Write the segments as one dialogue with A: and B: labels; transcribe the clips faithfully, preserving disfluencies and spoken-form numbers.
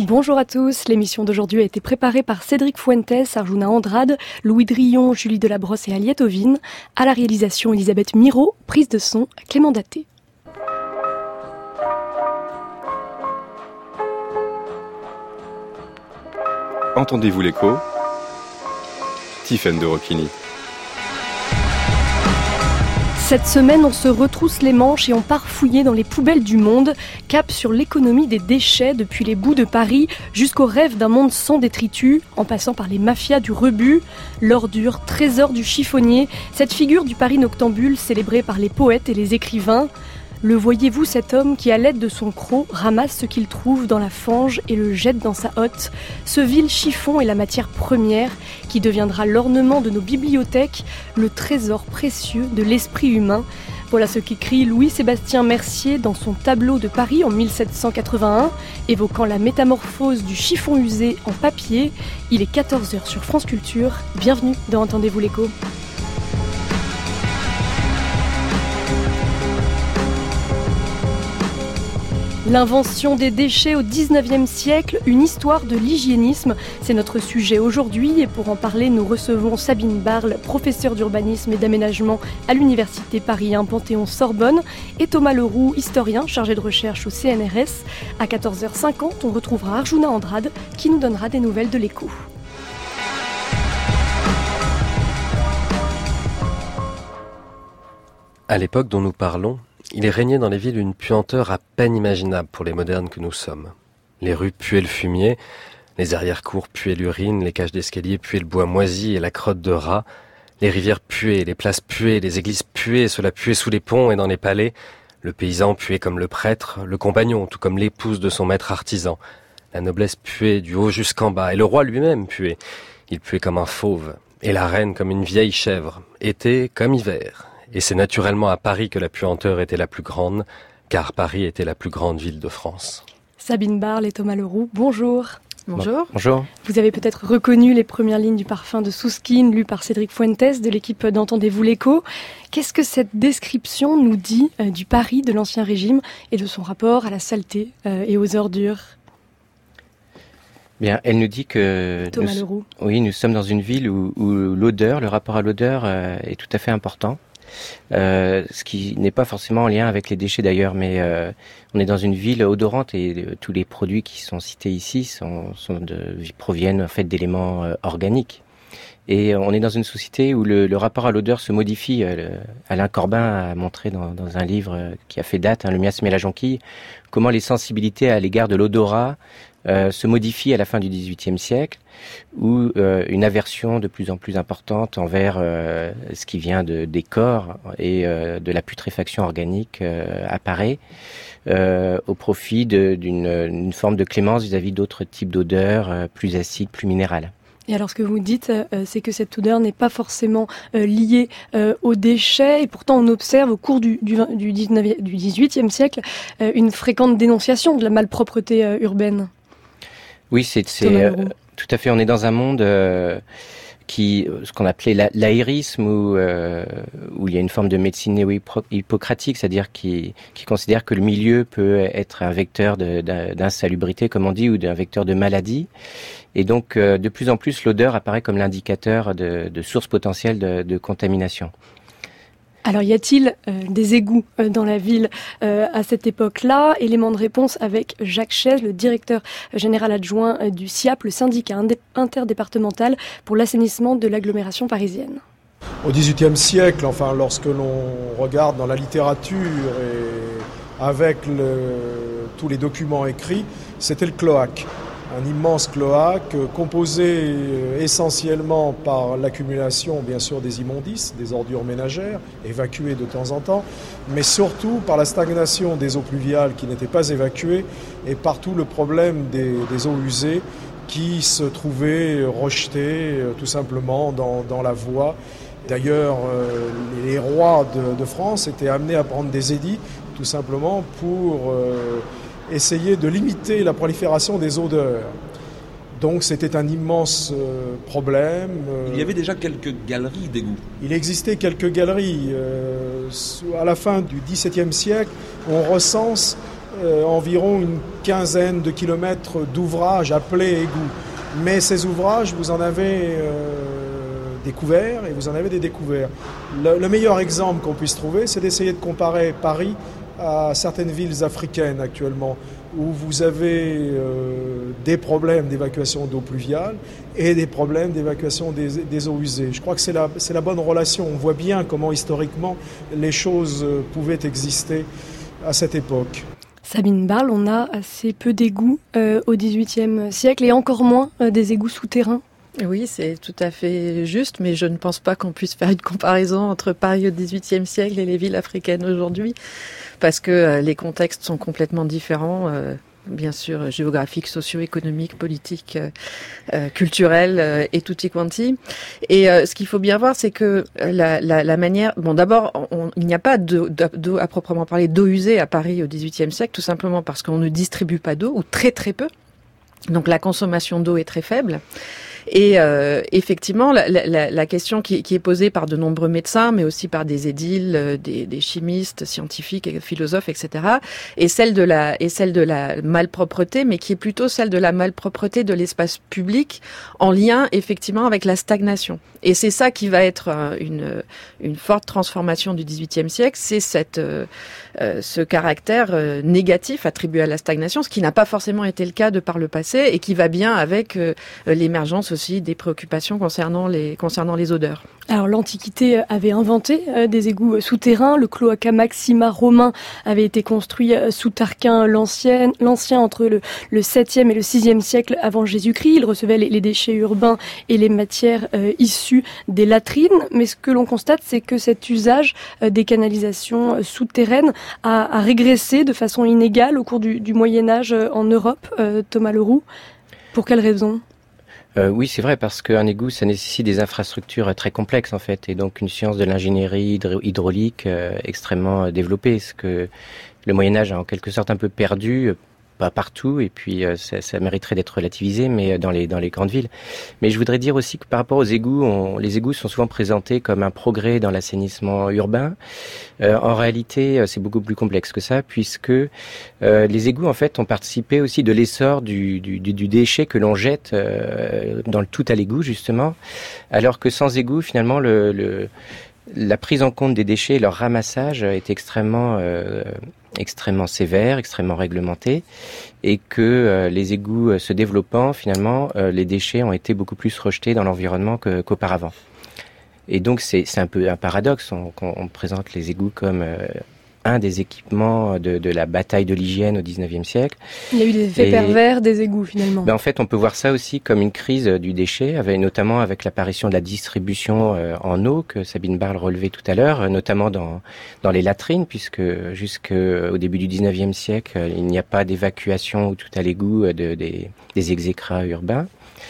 A: Bonjour à tous, l'émission d'aujourd'hui a été préparée par Cédric Fuentes, Arjuna Andrade, Louis Drillon, Julie Delabrosse et Aliette Ovine. À la réalisation, Elisabeth Miro, prise de son, Clément Daté.
B: Entendez-vous l'écho ? Tiffaine de Rocchini.
A: Cette semaine, on se retrousse les manches et on part fouiller dans les poubelles du monde, cap sur l'économie des déchets depuis les boues de Paris jusqu'au rêve d'un monde sans détritus, en passant par les mafias du rebut, l'ordure, trésor du chiffonnier, cette figure du Paris noctambule célébrée par les poètes et les écrivains. Le voyez-vous, cet homme qui, à l'aide de son croc, ramasse ce qu'il trouve dans la fange et le jette dans sa hotte. Ce vil chiffon est la matière première qui deviendra l'ornement de nos bibliothèques, le trésor précieux de l'esprit humain. Voilà ce qu'écrit Louis-Sébastien Mercier dans son tableau de Paris en mille sept cent quatre-vingt-un, évoquant la métamorphose du chiffon usé en papier. Il est quatorze heures sur France Culture. Bienvenue dans Entendez-vous l'écho. L'invention des déchets au dix-neuvième siècle, une histoire de l'hygiénisme, c'est notre sujet aujourd'hui et pour en parler, nous recevons Sabine Barle, professeure d'urbanisme et d'aménagement à l'Université Paris un Panthéon-Sorbonne et Thomas Leroux, historien chargé de recherche au C N R S. À quatorze heures cinquante, on retrouvera Arjuna Andrade qui nous donnera des nouvelles de l'écho.
C: À l'époque dont nous parlons, il régnait dans les villes une puanteur à peine imaginable pour les modernes que nous sommes. Les rues puaient le fumier, les arrière-cours puaient l'urine, les cages d'escalier puaient le bois moisi et la crotte de rat, les rivières puaient, les places puaient, les églises puaient, cela puait sous les ponts et dans les palais, le paysan puait comme le prêtre, le compagnon, tout comme l'épouse de son maître artisan. La noblesse puait du haut jusqu'en bas, et le roi lui-même puait. Il puait comme un fauve, et la reine comme une vieille chèvre, été comme hiver. Et c'est naturellement à Paris que la puanteur était la plus grande, car Paris était la plus grande ville de France.
A: Sabine Barle et Thomas Leroux, bonjour.
D: Bonjour.
C: Bonjour.
A: Vous avez peut-être reconnu les premières lignes du parfum de Souskin, lues par Cédric Fuentes de l'équipe d'Entendez-vous l'écho. Qu'est-ce que cette description nous dit euh, du Paris de l'Ancien Régime et de son rapport à la saleté euh, et aux ordures ?
D: Bien, elle nous dit que
A: Thomas
D: nous,
A: Leroux.
D: oui, nous sommes dans une ville où, où l'odeur, le rapport à l'odeur euh, est tout à fait important. Euh, ce qui n'est pas forcément en lien avec les déchets d'ailleurs, mais euh, on est dans une ville odorante et euh, tous les produits qui sont cités ici sont, sont de, proviennent en fait d'éléments euh, organiques. Et on est dans une société où le, le rapport à l'odeur se modifie. Euh, Alain Corbin a montré dans, dans un livre qui a fait date, hein, Le miasme et la jonquille, comment les sensibilités à l'égard de l'odorat Euh, se modifie à la fin du dix-huitième siècle, où euh, une aversion de plus en plus importante envers euh, ce qui vient de, des corps et euh, de la putréfaction organique euh, apparaît euh, au profit de, d'une une forme de clémence vis-à-vis d'autres types d'odeurs euh, plus acides, plus minérales.
A: Et alors ce que vous dites, euh, c'est que cette odeur n'est pas forcément euh, liée euh, aux déchets, et pourtant on observe au cours du, du, du, dix-neuvième, du dix-huitième siècle euh, une fréquente dénonciation de la malpropreté euh, urbaine.
D: Oui, c'est, c'est euh, tout à fait. On est dans un monde euh, qui, ce qu'on appelait la, l'aérisme, où, euh, où il y a une forme de médecine néo-hippocratique, c'est-à-dire qui, qui considère que le milieu peut être un vecteur de, d'insalubrité, comme on dit, ou d'un vecteur de maladie. Et donc, euh, de plus en plus, l'odeur apparaît comme l'indicateur de, de source potentielle de, de contamination.
A: Alors, y a-t-il euh, des égouts euh, dans la ville euh, à cette époque-là ? Élément de réponse avec Jacques Chaise, le directeur général adjoint euh, du S I A P, le syndicat indé- interdépartemental pour l'assainissement de l'agglomération parisienne.
E: Au dix-huitième siècle, enfin, lorsque l'on regarde dans la littérature et avec le, tous les documents écrits, c'était le cloaque. Un immense cloaque composé essentiellement par l'accumulation, bien sûr, des immondices, des ordures ménagères, évacuées de temps en temps, mais surtout par la stagnation des eaux pluviales qui n'étaient pas évacuées et par tout le problème des, des eaux usées qui se trouvaient rejetées tout simplement dans, dans la voie. D'ailleurs, euh, les rois de, de France étaient amenés à prendre des édits tout simplement pour Euh, essayer de limiter la prolifération des odeurs. Donc c'était un immense euh, problème. Euh,
F: Il y avait déjà quelques galeries d'égouts.
E: Il existait quelques galeries. Euh, à la fin du dix-septième siècle, on recense euh, environ une quinzaine de kilomètres d'ouvrages appelés égouts. Mais ces ouvrages, vous en avez euh, découvert et vous en avez des découverts. Le, le meilleur exemple qu'on puisse trouver, c'est d'essayer de comparer Paris à certaines villes africaines actuellement, où vous avez euh, des problèmes d'évacuation d'eau pluviale et des problèmes d'évacuation des, des eaux usées. Je crois que c'est la, c'est la bonne relation. On voit bien comment historiquement les choses pouvaient exister à cette époque.
A: Sabine Barle, on a assez peu d'égouts euh, au dix-huitième siècle et encore moins euh, des égouts souterrains.
G: Oui, c'est tout à fait juste, mais je ne pense pas qu'on puisse faire une comparaison entre Paris au dix-huitième siècle et les villes africaines aujourd'hui, parce que euh, les contextes sont complètement différents, euh, bien sûr géographiques, socio-économiques, politiques, euh, euh, culturels euh, et tutti quanti. Et euh, ce qu'il faut bien voir, c'est que la, la, la manière... Bon, d'abord, on, il n'y a pas d'eau, d'eau à proprement parler d'eau usée à Paris au dix-huitième siècle, tout simplement parce qu'on ne distribue pas d'eau, ou très très peu. Donc la consommation d'eau est très faible. Et euh, effectivement, la, la, la question qui, qui est posée par de nombreux médecins, mais aussi par des édiles, des, des chimistes, scientifiques, philosophes, et cetera, est celle de la est celle de la malpropreté, mais qui est plutôt celle de la malpropreté de l'espace public, en lien effectivement avec la stagnation. Et c'est ça qui va être une une forte transformation du dix-huitième siècle, c'est cette euh, ce caractère euh, négatif attribué à la stagnation, ce qui n'a pas forcément été le cas de par le passé et qui va bien avec euh, l'émergence aussi des préoccupations concernant les concernant les odeurs.
A: Alors l'Antiquité avait inventé euh, des égouts souterrains. Le cloaca maxima romain avait été construit euh, sous Tarquin l'Ancien, l'ancien entre le, le septième et le sixième siècle avant Jésus-Christ. Il recevait les, les déchets urbains et les matières euh, issues des latrines. Mais ce que l'on constate, c'est que cet usage euh, des canalisations euh, souterraines a, a régressé de façon inégale au cours du, du Moyen-Âge euh, en Europe. Euh, Thomas Leroux, pour quelle raison ?
D: Euh, oui, c'est vrai, parce qu'un égout, ça nécessite des infrastructures très complexes, en fait, et donc une science de l'ingénierie hydro- hydraulique euh, extrêmement développée, ce que le Moyen-Âge a en quelque sorte un peu perdu, euh, pas partout, et puis euh, ça, ça mériterait d'être relativisé, mais dans les dans les grandes villes. Mais je voudrais dire aussi que par rapport aux égouts, on, les égouts sont souvent présentés comme un progrès dans l'assainissement urbain. Euh, en réalité, c'est beaucoup plus complexe que ça, puisque euh, les égouts, en fait, ont participé aussi de l'essor du, du, du, du déchet que l'on jette euh, dans le tout à l'égout, justement, alors que sans égouts, finalement, le, le la prise en compte des déchets et leur ramassage est extrêmement euh, extrêmement sévère, extrêmement réglementé, et que euh, les égouts euh, se développant, finalement, euh, les déchets ont été beaucoup plus rejetés dans l'environnement que, qu'auparavant. Et donc c'est, c'est un peu un paradoxe, on, on présente les égouts comme euh, un des équipements de, de la bataille de l'hygiène au dix-neuvième siècle.
A: Il y a eu des effets et, pervers des égouts, finalement.
D: Ben en fait, on peut voir ça aussi comme une crise du déchet, avec, notamment avec l'apparition de la distribution euh, en eau, que Sabine Barle relevait tout à l'heure, notamment dans, dans les latrines, puisque jusqu'au début du dix-neuvième siècle, il n'y a pas d'évacuation ou tout à l'égout de, des, des exécrats urbains.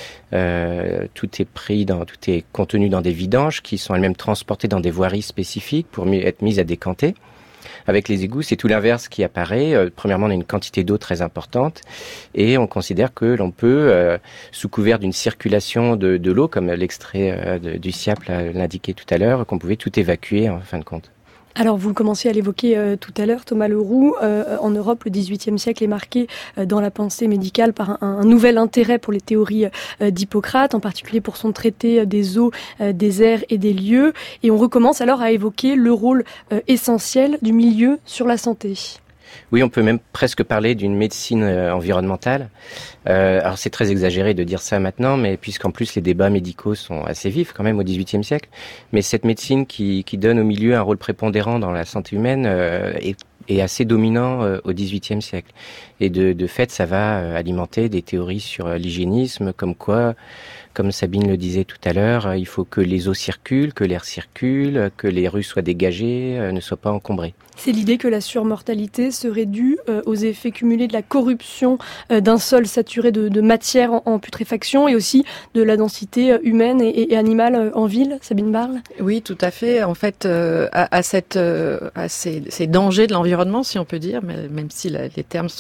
D: Euh, tout est pris dans, tout est contenu dans des vidanges qui sont elles-mêmes transportées dans des voiries spécifiques pour être mises à décanter. Avec les égouts, c'est tout l'inverse qui apparaît. Euh, premièrement, on a une quantité d'eau très importante et on considère que l'on peut, euh, sous couvert d'une circulation de, de l'eau, comme l'extrait euh, de, du SIAP l'indiquait tout à l'heure, qu'on pouvait tout évacuer en fin de compte.
A: Alors, vous commenciez à l'évoquer euh, tout à l'heure, Thomas Leroux. Euh, en Europe, le dix-huitième siècle est marqué euh, dans la pensée médicale par un, un nouvel intérêt pour les théories euh, d'Hippocrate, en particulier pour son traité des eaux, euh, des airs et des lieux. Et on recommence alors à évoquer le rôle euh, essentiel du milieu sur la santé.
D: Oui, on peut même presque parler d'une médecine euh, environnementale. Euh, alors c'est très exagéré de dire ça maintenant, mais puisqu'en plus les débats médicaux sont assez vifs quand même au dix-huitième siècle. Mais cette médecine qui, qui donne au milieu un rôle prépondérant dans la santé humaine euh, est, est assez dominant euh, au dix-huitième siècle. Et de, de fait, ça va euh, alimenter des théories sur euh, l'hygiénisme, comme quoi, comme Sabine le disait tout à l'heure, euh, il faut que les eaux circulent, que l'air circule, que les rues soient dégagées, euh, ne soient pas encombrées.
A: C'est l'idée que la surmortalité serait due euh, aux effets cumulés de la corruption euh, d'un sol saturé de, de matière en, en putréfaction et aussi de la densité euh, humaine et, et animale euh, en ville. Sabine Barle ?
G: Oui, tout à fait. En fait, euh, à, à, cette, euh, à ces, ces dangers de l'environnement, si on peut dire, mais, même si la, les termes sont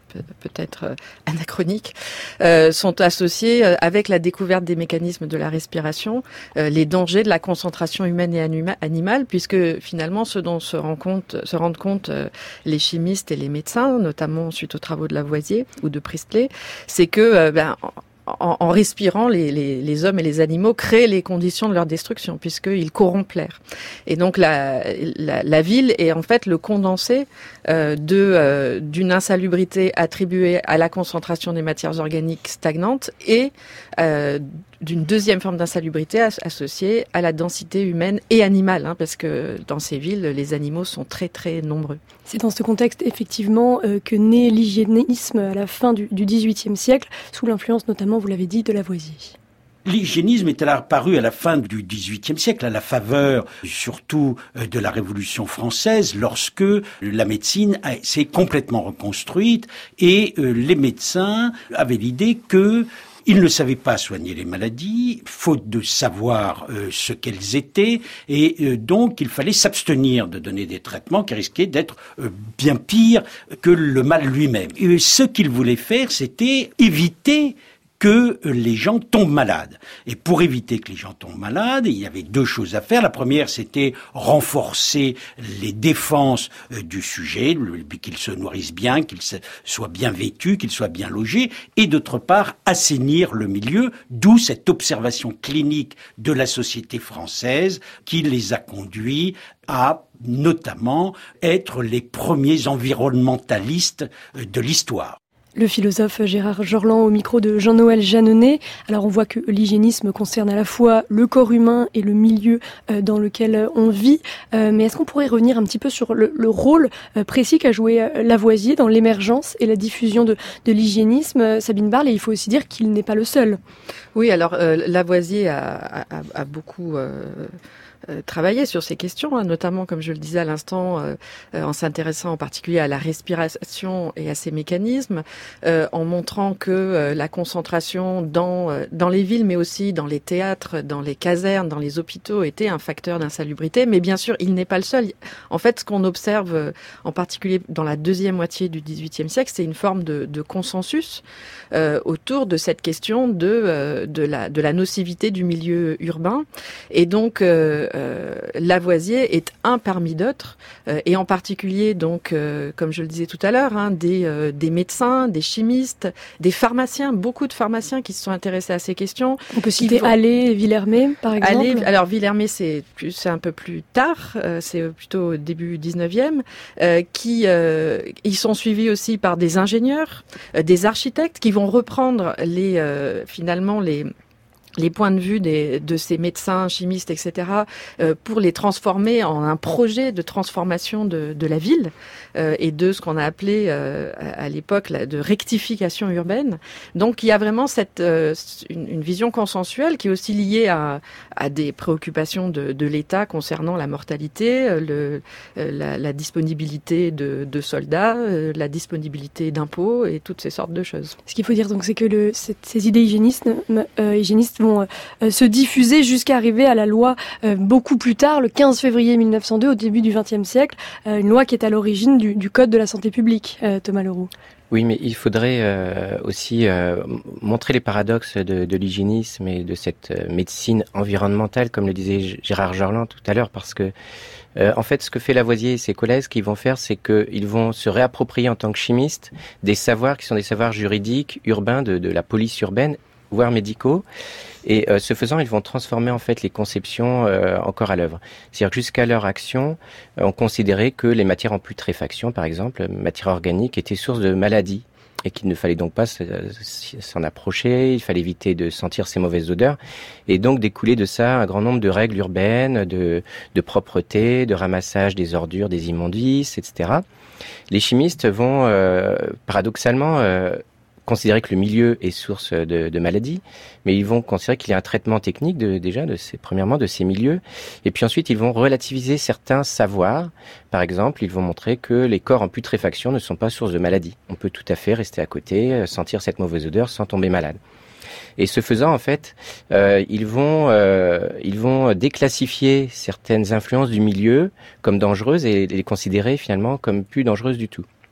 G: peut-être anachroniques, euh, sont associés avec la découverte des mécanismes de la respiration, euh, les dangers de la concentration humaine et anima- animale, puisque finalement ce dont se, rend compte, se rendent compte euh, les chimistes et les médecins, notamment suite aux travaux de Lavoisier ou de Priestley, c'est que euh, ben, En, en respirant, les, les, les hommes et les animaux créent les conditions de leur destruction, puisqu'ils corrompent l'air. Et donc la, la, la ville est en fait le condensé euh, de, euh, d'une insalubrité attribuée à la concentration des matières organiques stagnantes et euh, d'une deuxième forme d'insalubrité associée à la densité humaine et animale, hein, parce que dans ces villes, les animaux sont très très nombreux.
A: C'est dans ce contexte, effectivement, euh, que naît l'hygiénisme à la fin du, du dix-huitième siècle, sous l'influence notamment, vous l'avez dit, de Lavoisier.
H: L'hygiénisme est apparu à la fin du dix-huitième siècle, à la faveur surtout de la Révolution française, lorsque la médecine s'est complètement reconstruite et les médecins avaient l'idée que ils ne savaient pas soigner les maladies, faute de savoir euh, ce qu'elles étaient, et euh, donc il fallait s'abstenir de donner des traitements qui risquaient d'être euh, bien pires que le mal lui-même. Et ce qu'ils voulaient faire, c'était éviter que les gens tombent malades. Et pour éviter que les gens tombent malades, il y avait deux choses à faire. La première, c'était renforcer les défenses du sujet, qu'ils se nourrissent bien, qu'ils soient bien vêtus, qu'ils soient bien logés, et d'autre part, assainir le milieu, d'où cette observation clinique de la société française qui les a conduits à notamment être les premiers environnementalistes de l'histoire.
A: Le philosophe Gérard Jorland au micro de Jean-Noël Jeanneney. Alors on voit que l'hygiénisme concerne à la fois le corps humain et le milieu dans lequel on vit. Mais est-ce qu'on pourrait revenir un petit peu sur le, le rôle précis qu'a joué Lavoisier dans l'émergence et la diffusion de, de l'hygiénisme, Sabine Barle, et il faut aussi dire qu'il n'est pas le seul.
G: Oui, alors euh, Lavoisier a, a, a beaucoup... Euh travailler sur ces questions, hein, notamment, comme je le disais à l'instant, euh, euh, en s'intéressant en particulier à la respiration et à ses mécanismes, euh, en montrant que euh, la concentration dans euh, dans les villes, mais aussi dans les théâtres, dans les casernes, dans les hôpitaux, était un facteur d'insalubrité. Mais bien sûr, il n'est pas le seul. En fait, ce qu'on observe, euh, en particulier dans la deuxième moitié du dix-huitième siècle, c'est une forme de, de consensus euh, autour de cette question de euh, de la de la nocivité du milieu urbain. Et donc euh, Euh, Lavoisier est un parmi d'autres, euh, et en particulier donc, euh, comme je le disais tout à l'heure, hein, des, euh, des médecins, des chimistes, des pharmaciens, beaucoup de pharmaciens qui se sont intéressés à ces questions.
A: On peut citer vont... Hallé, Villermé, par exemple.
G: Hallé, alors Villermé, c'est, plus, c'est un peu plus tard, euh, c'est plutôt au début dix-neuvième, euh, qui euh, ils sont suivis aussi par des ingénieurs, euh, des architectes qui vont reprendre les euh, finalement les les points de vue des, de ces médecins, chimistes, et cetera, euh, pour les transformer en un projet de transformation de, de la ville euh, et de ce qu'on a appelé euh, à, à l'époque la, de rectification urbaine. Donc il y a vraiment cette euh, une, une vision consensuelle qui est aussi liée à, à des préoccupations de, de l'État concernant la mortalité, le, la, la disponibilité de, de soldats, la disponibilité d'impôts et toutes ces sortes de choses.
A: Ce qu'il faut dire donc, c'est que le, cette, ces idées hygiénistes, euh, hygiénistes vont euh, se diffuser jusqu'à arriver à la loi euh, beaucoup plus tard, le quinze février mille neuf cent deux, au début du vingtième siècle, euh, une loi qui est à l'origine du, du Code de la santé publique, euh, Thomas Leroux.
D: Oui, mais il faudrait euh, aussi euh, montrer les paradoxes de, de l'hygiénisme et de cette euh, médecine environnementale, comme le disait Gérard Jorland tout à l'heure, parce que euh, en fait, ce que fait Lavoisier et ses collègues, ce qu'ils vont faire, c'est qu'ils vont se réapproprier en tant que chimistes des savoirs qui sont des savoirs juridiques, urbains, de, de la police urbaine, voire médicaux. Et euh, ce faisant, ils vont transformer en fait les conceptions euh, encore à l'œuvre. C'est-à-dire que jusqu'à leur action, euh, on considérait que les matières en putréfaction, par exemple, matières organiques, étaient source de maladies et qu'il ne fallait donc pas s'en approcher, il fallait éviter de sentir ces mauvaises odeurs. Et donc découler de ça un grand nombre de règles urbaines, de, de propreté, de ramassage des ordures, des immondices, et cetera. Les chimistes vont euh, paradoxalement euh, considérer que le milieu est source de, de maladies, mais ils vont considérer qu'il y a un traitement technique de, déjà, de ces, premièrement, de ces milieux. Et puis ensuite, ils vont relativiser certains savoirs. Par exemple, ils vont montrer que les corps en putréfaction ne sont pas source de maladies. On peut tout à fait rester à côté, sentir cette mauvaise odeur sans tomber malade. Et ce faisant, en fait, euh, ils vont, euh, ils vont déclassifier certaines influences du milieu comme dangereuses et les considérer finalement comme plus dangereuses du tout.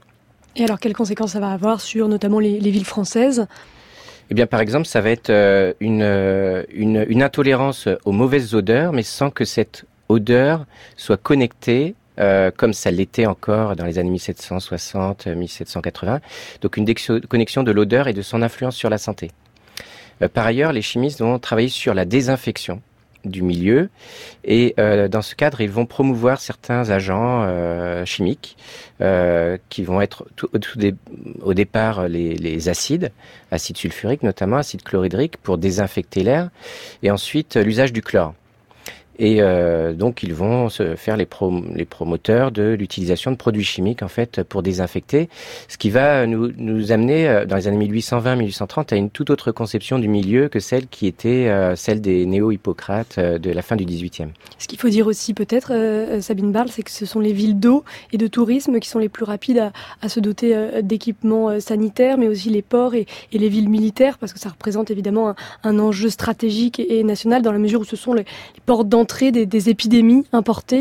A: Et alors, quelles conséquences ça va avoir sur notamment les, les villes françaises ?
D: Eh bien, par exemple, ça va être euh, une, euh, une, une intolérance aux mauvaises odeurs, mais sans que cette odeur soit connectée, euh, comme ça l'était encore dans les années mille sept cent soixante, mille sept cent quatre-vingts. Donc, une dexio- connexion de l'odeur et de son influence sur la santé. Euh, par ailleurs, les chimistes vont travailler sur la désinfection du milieu et euh, dans ce cadre, ils vont promouvoir certains agents euh, chimiques euh, qui vont être tout, tout des, au départ les, les acides, acide sulfurique notamment, acide chlorhydrique pour désinfecter l'air, et ensuite l'usage du chlore. Et euh, donc ils vont se faire les, prom- les promoteurs de l'utilisation de produits chimiques en fait pour désinfecter, ce qui va nous, nous amener dans les années mille huit cent vingt mille huit cent trente à une toute autre conception du milieu que celle qui était euh, celle des néo-Hippocrates euh, de la fin du dix-huitième.
A: Ce qu'il faut dire aussi peut-être, euh, Sabine Barle, c'est que ce sont les villes d'eau et de tourisme qui sont les plus rapides à, à se doter euh, d'équipements euh, sanitaires, mais aussi les ports et, et les villes militaires, parce que ça représente évidemment un, un enjeu stratégique et, et national dans la mesure où ce sont les, les portes d'entrée Des, des épidémies importées.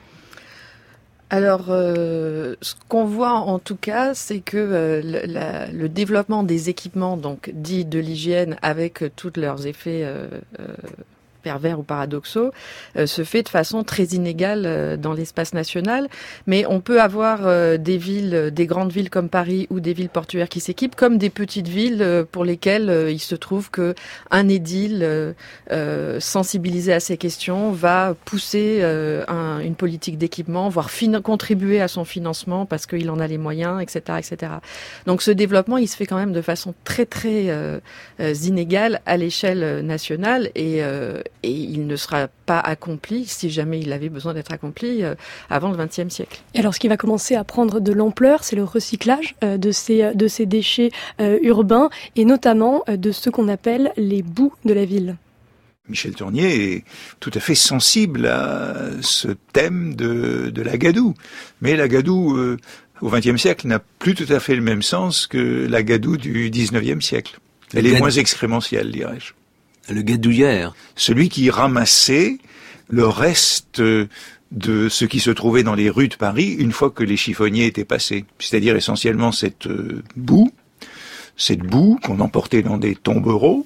G: Alors, euh, ce qu'on voit en tout cas, c'est que euh, le, la, le développement des équipements, donc dits de l'hygiène, avec euh, tous leurs effets euh, euh, pervers ou paradoxaux, euh, se fait de façon très inégale euh, dans l'espace national. Mais on peut avoir euh, des villes, des grandes villes comme Paris ou des villes portuaires qui s'équipent, comme des petites villes euh, pour lesquelles euh, il se trouve que un édile euh, euh, sensibilisé à ces questions va pousser euh, un, une politique d'équipement, voire fin- contribuer à son financement parce qu'il en a les moyens, et cetera, et cetera. Donc ce développement, il se fait quand même de façon très très euh, euh, inégale à l'échelle nationale et euh, et il ne sera pas accompli, si jamais il avait besoin d'être accompli, euh, avant le vingtième siècle.
A: Et alors ce qui va commencer à prendre de l'ampleur, c'est le recyclage euh, de ces, de ces déchets euh, urbains, et notamment euh, de ce qu'on appelle les boues de la ville.
I: Michel Tournier est tout à fait sensible à ce thème de, de la gadoue. Mais la gadoue, euh, au vingtième siècle, n'a plus tout à fait le même sens que la gadoue du dix-neuvième siècle. Elle est moins excrémentielle, dirais-je.
F: Le gadouillère.
I: Celui qui ramassait le reste de ce qui se trouvait dans les rues de Paris une fois que les chiffonniers étaient passés. C'est-à-dire essentiellement cette boue, cette boue qu'on emportait dans des tombereaux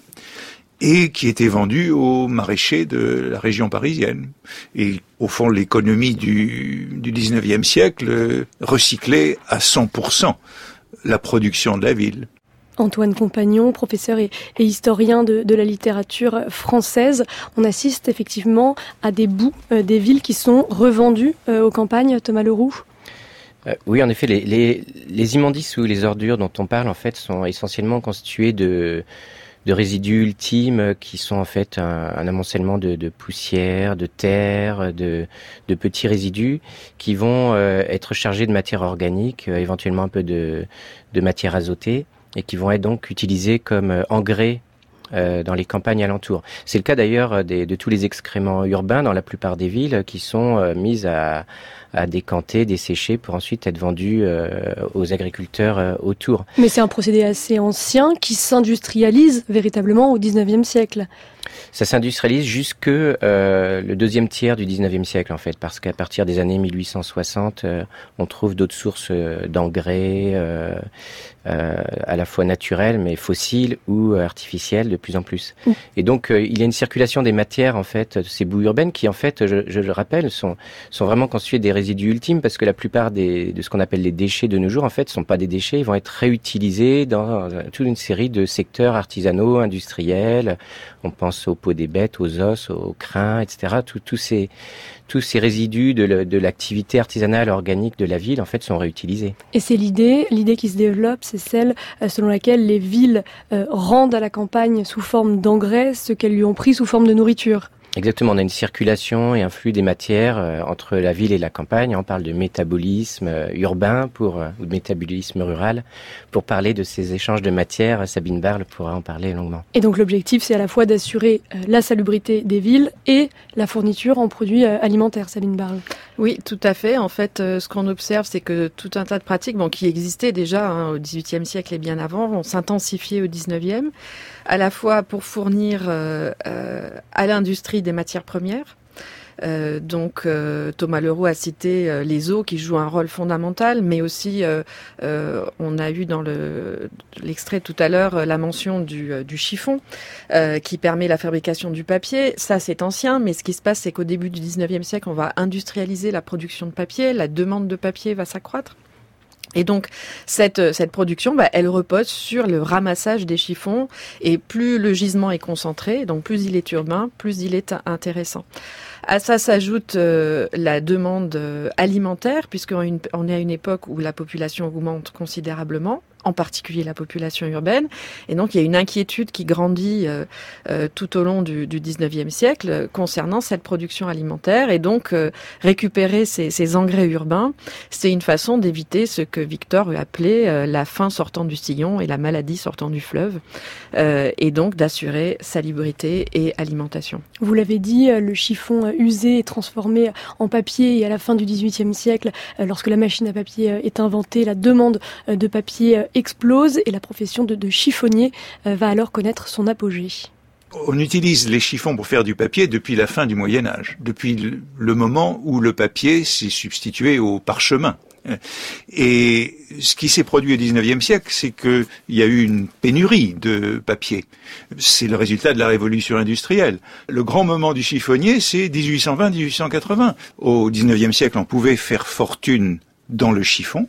I: et qui était vendue aux maraîchers de la région parisienne. Et au fond, l'économie du, du dix-neuvième siècle recyclait à cent pour cent la production de la ville.
A: Antoine Compagnon, professeur et, et historien de, de la littérature française. On assiste effectivement à des bouts euh, des villes qui sont revendues euh, aux campagnes, Thomas Leroux.
D: Euh, oui, en effet, les, les, les immondices ou les ordures dont on parle, en fait, sont essentiellement constituées de, de résidus ultimes qui sont en fait un, un amoncellement de, de poussière, de terre, de, de petits résidus qui vont euh, être chargés de matière organique, euh, éventuellement un peu de, de matière azotée, et qui vont être donc utilisés comme engrais euh, dans les campagnes alentours. C'est le cas d'ailleurs des, de tous les excréments urbains dans la plupart des villes qui sont euh, mis à, à décanter, dessécher pour ensuite être vendus euh, aux agriculteurs euh, autour.
A: Mais c'est un procédé assez ancien qui s'industrialise véritablement au dix-neuvième siècle.
D: Ça s'industrialise jusque euh, le deuxième tiers du dix-neuvième siècle en fait, parce qu'à partir des années mille huit cent soixante, euh, on trouve d'autres sources euh, d'engrais euh, euh, à la fois naturels mais fossiles ou euh, artificiels de plus en plus. Mmh. Et donc euh, il y a une circulation des matières en fait, de ces boues urbaines qui en fait, je, je le rappelle, sont sont vraiment constituées des résidus ultimes parce que la plupart des de ce qu'on appelle les déchets de nos jours en fait sont pas des déchets, ils vont être réutilisés dans euh, toute une série de secteurs artisanaux, industriels. On pense aux peaux des bêtes, aux os, aux crins, et cetera. Tous, tous ces, tous ces résidus de, le, de l'activité artisanale organique de la ville, en fait, sont réutilisés.
A: Et c'est l'idée, l'idée qui se développe, c'est celle selon laquelle les villes euh, rendent à la campagne sous forme d'engrais ce qu'elles lui ont pris sous forme de nourriture.
D: Exactement, on a une circulation et un flux des matières euh, entre la ville et la campagne. On parle de métabolisme euh, urbain pour, euh, ou de métabolisme rural pour parler de ces échanges de matières. Sabine Barle pourra en parler longuement.
A: Et donc l'objectif, c'est à la fois d'assurer euh, la salubrité des villes et la fourniture en produits euh, alimentaires, Sabine Barle.
G: Oui, tout à fait. En fait, euh, ce qu'on observe, c'est que tout un tas de pratiques bon, qui existaient déjà hein, au dix-huitième siècle et bien avant vont s'intensifier au dix-neuvième, à la fois pour fournir euh, euh, à l'industrie des matières premières, Euh, donc euh, Thomas Leroux a cité euh, les eaux qui jouent un rôle fondamental, mais aussi euh, euh, on a eu dans le, l'extrait tout à l'heure euh, la mention du, euh, du chiffon euh, qui permet la fabrication du papier. Ça c'est ancien, mais ce qui se passe c'est qu'au début du dix-neuvième siècle on va industrialiser la production de papier, la demande de papier va s'accroître. Et donc cette cette production, bah, elle repose sur le ramassage des chiffons, et plus le gisement est concentré, donc plus il est urbain, plus il est intéressant. À ça s'ajoute euh, la demande euh, alimentaire, puisqu'on on est à une époque où la population augmente considérablement, en particulier la population urbaine, et donc il y a une inquiétude qui grandit euh, euh, tout au long du, du dix-neuvième siècle euh, concernant cette production alimentaire, et donc euh, récupérer ces, ces engrais urbains, c'est une façon d'éviter ce que Victor a appelé euh, la faim sortant du sillon et la maladie sortant du fleuve, euh, et donc d'assurer salubrité et alimentation.
A: Vous l'avez dit, le chiffon usé et transformé en papier, et à la fin du dix-huitième siècle, lorsque la machine à papier est inventée, la demande de papier explose et la profession de, de chiffonnier va alors connaître son apogée.
I: On utilise les chiffons pour faire du papier depuis la fin du Moyen-Âge, depuis le, le moment où le papier s'est substitué au parchemin. Et ce qui s'est produit au dix-neuvième siècle, c'est qu'il y a eu une pénurie de papier. C'est le résultat de la révolution industrielle. Le grand moment du chiffonnier, c'est dix-huit cent vingt à dix-huit cent quatre-vingts. Au dix-neuvième siècle, on pouvait faire fortune dans le chiffon,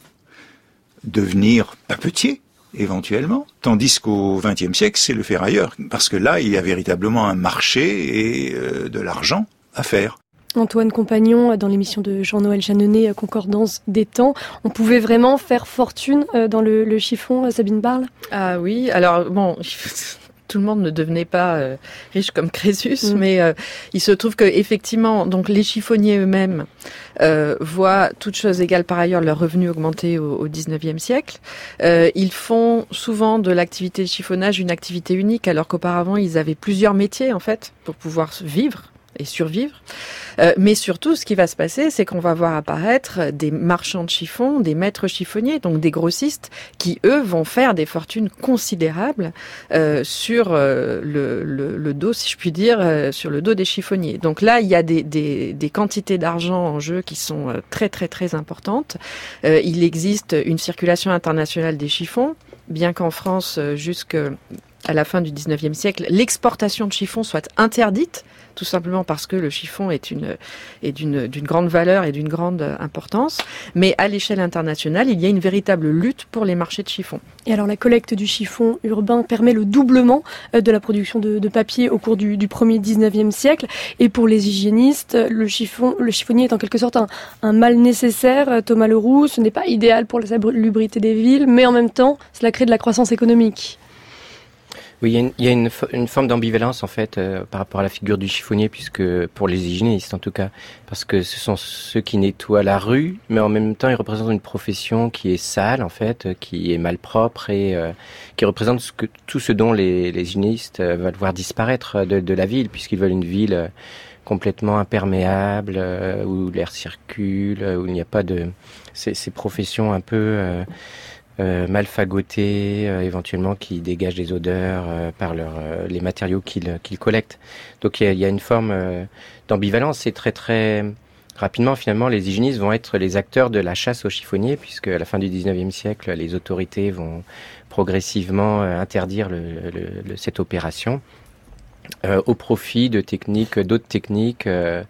I: devenir papetier, éventuellement, tandis qu'au vingtième siècle, c'est le ferrailleur, parce que là, il y a véritablement un marché et euh, de l'argent à faire.
A: Antoine Compagnon, dans l'émission de Jean-Noël Jeanneney, Concordance des temps, on pouvait vraiment faire fortune dans le, le chiffon, Sabine Barle ?
G: Ah oui, alors bon... tout le monde ne devenait pas euh, riche comme Crésus, mmh. mais euh, il se trouve que effectivement, donc les chiffonniers eux-mêmes euh, voient, toutes choses égales par ailleurs, leurs revenus augmenter au, au dix-neuvième siècle. Euh, ils font souvent de l'activité de chiffonnage une activité unique, alors qu'auparavant ils avaient plusieurs métiers en fait pour pouvoir vivre et survivre. Euh, mais surtout, ce qui va se passer, c'est qu'on va voir apparaître des marchands de chiffons, des maîtres chiffonniers, donc des grossistes, qui, eux, vont faire des fortunes considérables euh, sur euh, le, le, le dos, si je puis dire, euh, sur le dos des chiffonniers. Donc là, il y a des, des, des quantités d'argent en jeu qui sont euh, très, très, très importantes. Euh, il existe une circulation internationale des chiffons, bien qu'en France, euh, jusqu'à la fin du dix-neuvième siècle, l'exportation de chiffons soit interdite, tout simplement parce que le chiffon est une est d'une d'une grande valeur et d'une grande importance. Mais à l'échelle internationale, il y a une véritable lutte pour les marchés de chiffon.
A: Et alors la collecte du chiffon urbain permet le doublement de la production de, de papier au cours du, du premier dix-neuvième siècle. Et pour les hygiénistes, le chiffon, le chiffonnier est en quelque sorte un, un mal nécessaire. Thomas Leroux, ce n'est pas idéal pour la salubrité des villes, mais en même temps, cela crée de la croissance économique.
D: Oui, il y a une, il y a une, une forme d'ambivalence en fait euh, par rapport à la figure du chiffonnier, puisque pour les hygiénistes en tout cas, parce que ce sont ceux qui nettoient la rue, mais en même temps ils représentent une profession qui est sale en fait, qui est malpropre et euh, qui représente ce que, tout ce dont les, les hygiénistes euh, veulent voir disparaître de, de la ville, puisqu'ils veulent une ville euh, complètement imperméable, euh, où l'air circule, euh, où il n'y a pas de ces, ces professions un peu euh, Euh, mal fagotés, euh, éventuellement qui dégagent des odeurs euh, par leur, euh, les matériaux qu'ils, qu'ils collectent. Donc il y a, il y a une forme euh, d'ambivalence. C'est très très rapidement finalement les hygiénistes vont être les acteurs de la chasse aux chiffonniers, puisque à la fin du dix-neuvième siècle, les autorités vont progressivement euh, interdire le, le, le, cette opération euh, au profit de techniques, d'autres techniques. Euh,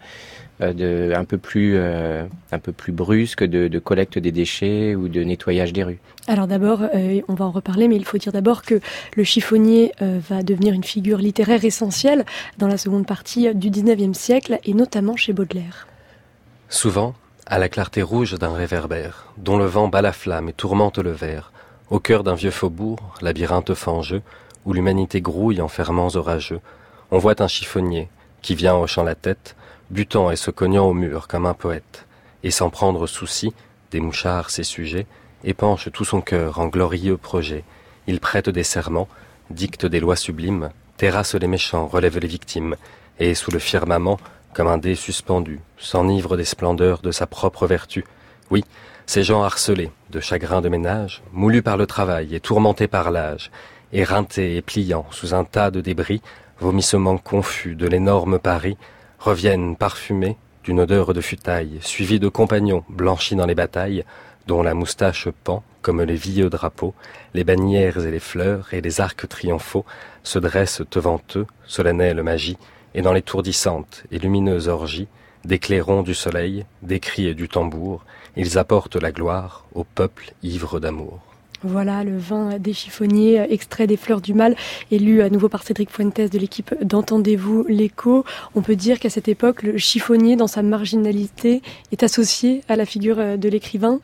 D: De, un peu plus euh, un peu plus brusque de, de collecte des déchets ou de nettoyage des rues.
A: Alors d'abord, euh, on va en reparler, mais il faut dire d'abord que le chiffonnier euh, va devenir une figure littéraire essentielle dans la seconde partie du dix-neuvième siècle, et notamment chez Baudelaire.
C: Souvent, à la clarté rouge d'un réverbère, dont le vent bat la flamme et tourmente le verre, au cœur d'un vieux faubourg, labyrinthe fangeux, où l'humanité grouille en ferments orageux, on voit un chiffonnier qui vient hochant la tête, butant et se cognant au mur comme un poète, et sans prendre souci des mouchards ses sujets, épanche tout son cœur en glorieux projet. Il prête des serments, dicte des lois sublimes, terrasse les méchants, relève les victimes, et sous le firmament, comme un dé suspendu, s'enivre des splendeurs de sa propre vertu. Oui, ces gens harcelés, de chagrin de ménage, moulus par le travail et tourmentés par l'âge, éreintés et pliant sous un tas de débris, vomissements confus de l'énorme Paris, reviennent parfumés d'une odeur de futaille, suivie de compagnons blanchis dans les batailles, dont la moustache pend comme les vieux drapeaux, les bannières et les fleurs et les arcs triomphaux se dressent devant eux, solennelle magie, et dans l'étourdissante et lumineuse orgie, des clairons du soleil, des cris et du tambour, ils apportent la gloire au peuple ivre d'amour.
A: Voilà le vin des chiffonniers, extrait des Fleurs du Mal, élu à nouveau par Cédric Fuentes de l'équipe d'Entendez-vous l'écho. On peut dire qu'à cette époque, le chiffonnier, dans sa marginalité, est associé à la figure de l'écrivain.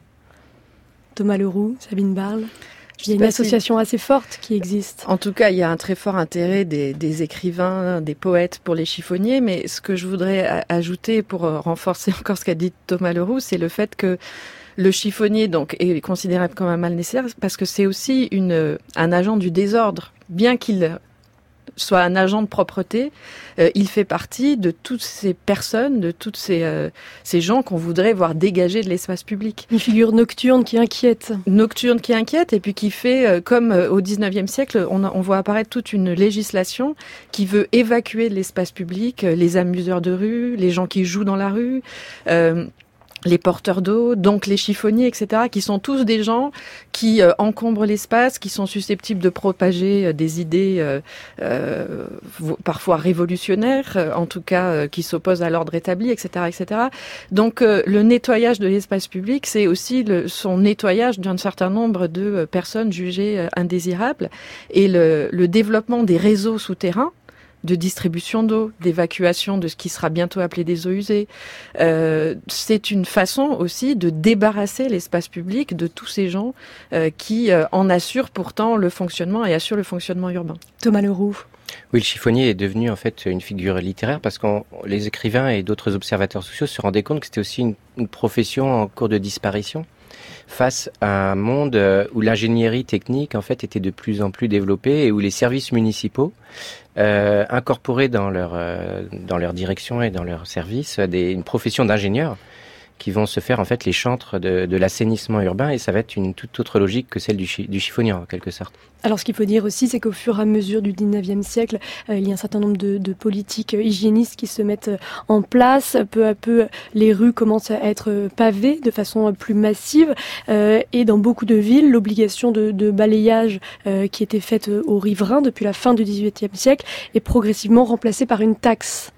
A: Thomas Leroux, Sabine Barle. Il y a une association assez forte qui existe.
G: En tout cas, il y a un très fort intérêt des, des écrivains, des poètes pour les chiffonniers. Mais ce que je voudrais a- ajouter pour renforcer encore ce qu'a dit Thomas Leroux, c'est le fait que le chiffonnier donc est considéré comme un mal nécessaire parce que c'est aussi une, un agent du désordre. Bien qu'il soit un agent de propreté, euh, il fait partie de toutes ces personnes, de toutes ces, euh, ces gens qu'on voudrait voir dégager de l'espace public.
A: Une figure nocturne qui inquiète.
G: Nocturne qui inquiète et puis qui fait, euh, comme euh, au dix-neuvième siècle, on, on voit apparaître toute une législation qui veut évacuer de l'espace public euh, les amuseurs de rue, les gens qui jouent dans la rue, euh, les porteurs d'eau, donc les chiffonniers, et cetera, qui sont tous des gens qui euh, encombrent l'espace, qui sont susceptibles de propager euh, des idées euh, euh, parfois révolutionnaires, euh, en tout cas euh, qui s'opposent à l'ordre établi, et cetera, et cetera. Donc euh, le nettoyage de l'espace public, c'est aussi le, son nettoyage d'un certain nombre de euh, personnes jugées euh, indésirables, et le, le développement des réseaux souterrains de distribution d'eau, d'évacuation de ce qui sera bientôt appelé des eaux usées. Euh, c'est une façon aussi de débarrasser l'espace public de tous ces gens euh, qui euh, en assurent pourtant le fonctionnement et assurent le fonctionnement urbain.
A: Thomas Leroux.
D: Oui, le chiffonnier est devenu en fait une figure littéraire parce que les écrivains et d'autres observateurs sociaux se rendaient compte que c'était aussi une, une profession en cours de disparition face à un monde où l'ingénierie technique en fait était de plus en plus développée et où les services municipaux euh, incorporaient dans leur euh, dans leur direction et dans leur service des, une profession d'ingénieur qui vont se faire en fait les chantres de, de l'assainissement urbain et ça va être une toute autre logique que celle du, chi, du chiffonnier en quelque sorte.
A: Alors ce qu'il faut dire aussi, c'est qu'au fur et à mesure du dix-neuvième siècle, euh, il y a un certain nombre de, de politiques hygiénistes qui se mettent en place. Peu à peu, les rues commencent à être pavées de façon plus massive. Euh, et dans beaucoup de villes, l'obligation de, de balayage euh, qui était faite aux riverains depuis la fin du dix-huitième siècle est progressivement remplacée par une taxe.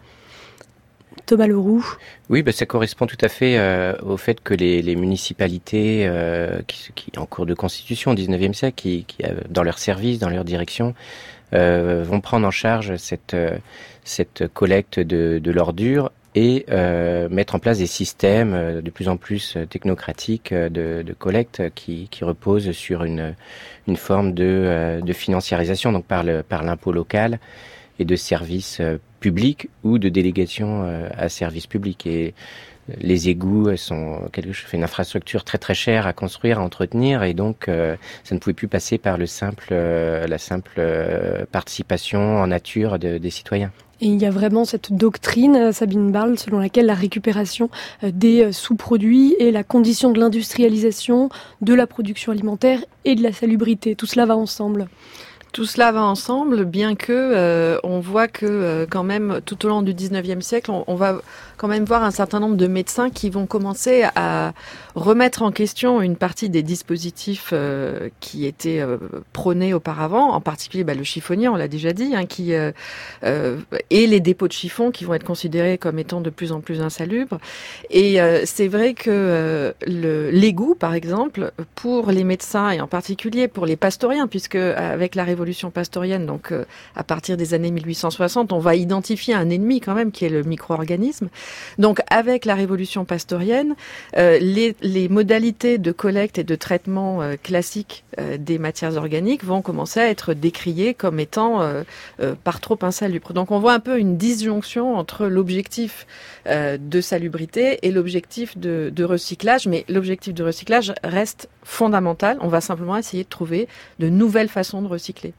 A: Thomas Leroux.
D: Oui, ben ça correspond tout à fait euh, au fait que les, les municipalités euh, qui, qui en cours de constitution au dix-neuvième siècle, qui, qui euh, dans leur service, dans leur direction, euh, vont prendre en charge cette euh, cette collecte de, de l'ordure et euh, mettre en place des systèmes de plus en plus technocratiques de, de collecte qui, qui reposent sur une une forme de, euh, de financiarisation, donc par le par l'impôt local et de services euh, publics ou de délégations euh, à services publics. Et les égouts sont quelque chose, fait une infrastructure très très chère à construire, à entretenir, et donc euh, ça ne pouvait plus passer par le simple, euh, la simple euh, participation en nature de, des citoyens.
A: Et il y a vraiment cette doctrine, Sabine Barle, selon laquelle la récupération des sous-produits est la condition de l'industrialisation, de la production alimentaire et de la salubrité. Tout cela va ensemble.
G: Tout cela va ensemble, bien que euh, on voit que euh, quand même tout au long du dix-neuvième siècle, on, on va quand même voir un certain nombre de médecins qui vont commencer à remettre en question une partie des dispositifs euh, qui étaient euh, prônés auparavant, en particulier bah, le chiffonnier, on l'a déjà dit, hein, qui euh, euh, et les dépôts de chiffon qui vont être considérés comme étant de plus en plus insalubres. Et euh, c'est vrai que euh, le, l'égout, par exemple, pour les médecins et en particulier pour les pastoriens, puisque avec la révolution Révolution pastorienne, donc euh, à partir des années mille huit cent soixante, on va identifier un ennemi quand même qui est le micro-organisme. Donc avec la Révolution pastorienne, euh, les, les modalités de collecte et de traitement euh, classiques euh, des matières organiques vont commencer à être décriées comme étant euh, euh, par trop insalubres. Donc on voit un peu une disjonction entre l'objectif euh, de salubrité et l'objectif de, de recyclage, mais l'objectif de recyclage reste fondamental. On va simplement essayer de trouver de nouvelles façons de recycler.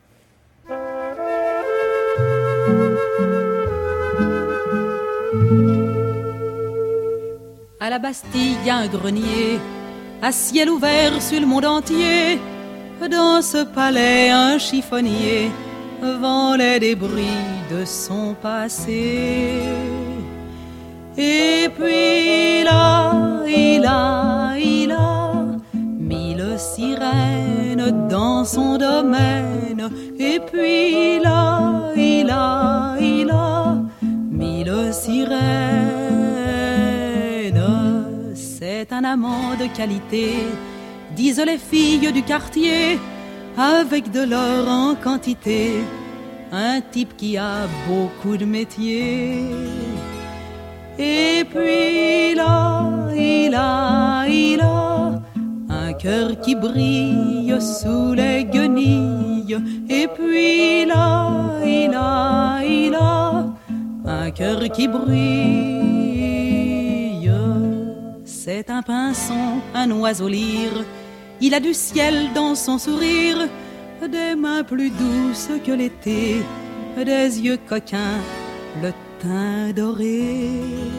J: À la Bastille, y a un grenier, à ciel ouvert sur le monde entier. Dans ce palais, un chiffonnier vend les débris de son passé. Et puis là, il a, il a mille sirènes dans son domaine. Et puis là, il a, il a mille sirènes. C'est un amant de qualité, disent les filles du quartier, avec de l'or en quantité, un type qui a beaucoup de métiers. Et puis là, il a, il a un cœur qui brille sous les guenilles. Et puis là, il a, il a un cœur qui brille. C'est un pinson, un oiseau lyre. Il a du ciel dans son sourire, des mains plus douces que l'été, des yeux coquins, le teint doré.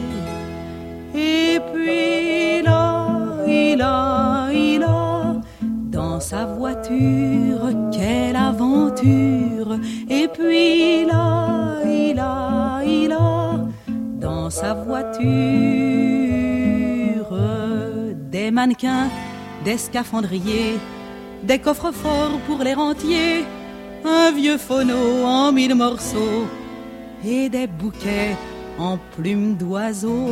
J: Et puis là, il a, il a dans sa voiture, quelle aventure. Et puis là, il a, il a dans sa voiture des mannequins, des scaphandriers, des coffres forts pour les rentiers, un vieux phono en mille morceaux et des bouquets en plumes d'oiseaux.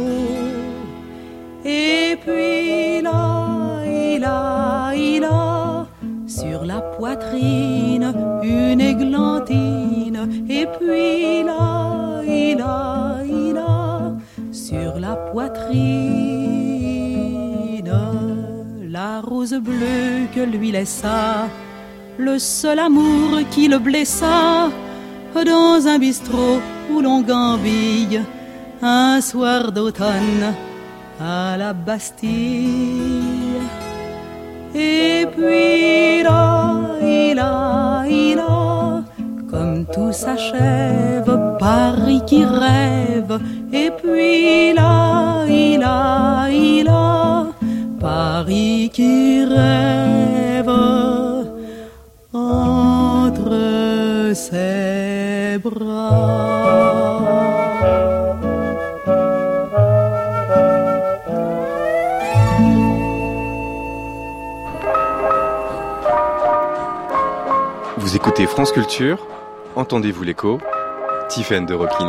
J: Et puis là, il a, il a sur la poitrine une églantine. Et puis là, il a, il a sur la poitrine la rose bleue que lui laissa le seul amour qui le blessa dans un bistrot où l'on gambille un soir d'automne à la Bastille. Et puis là, il a, il a comme tout s'achève, Paris qui rêve. Et puis là, il a, il a Paris qui rêve entre ses bras.
B: Vous écoutez France Culture, entendez-vous l'écho, Tiffaine de Roquigny.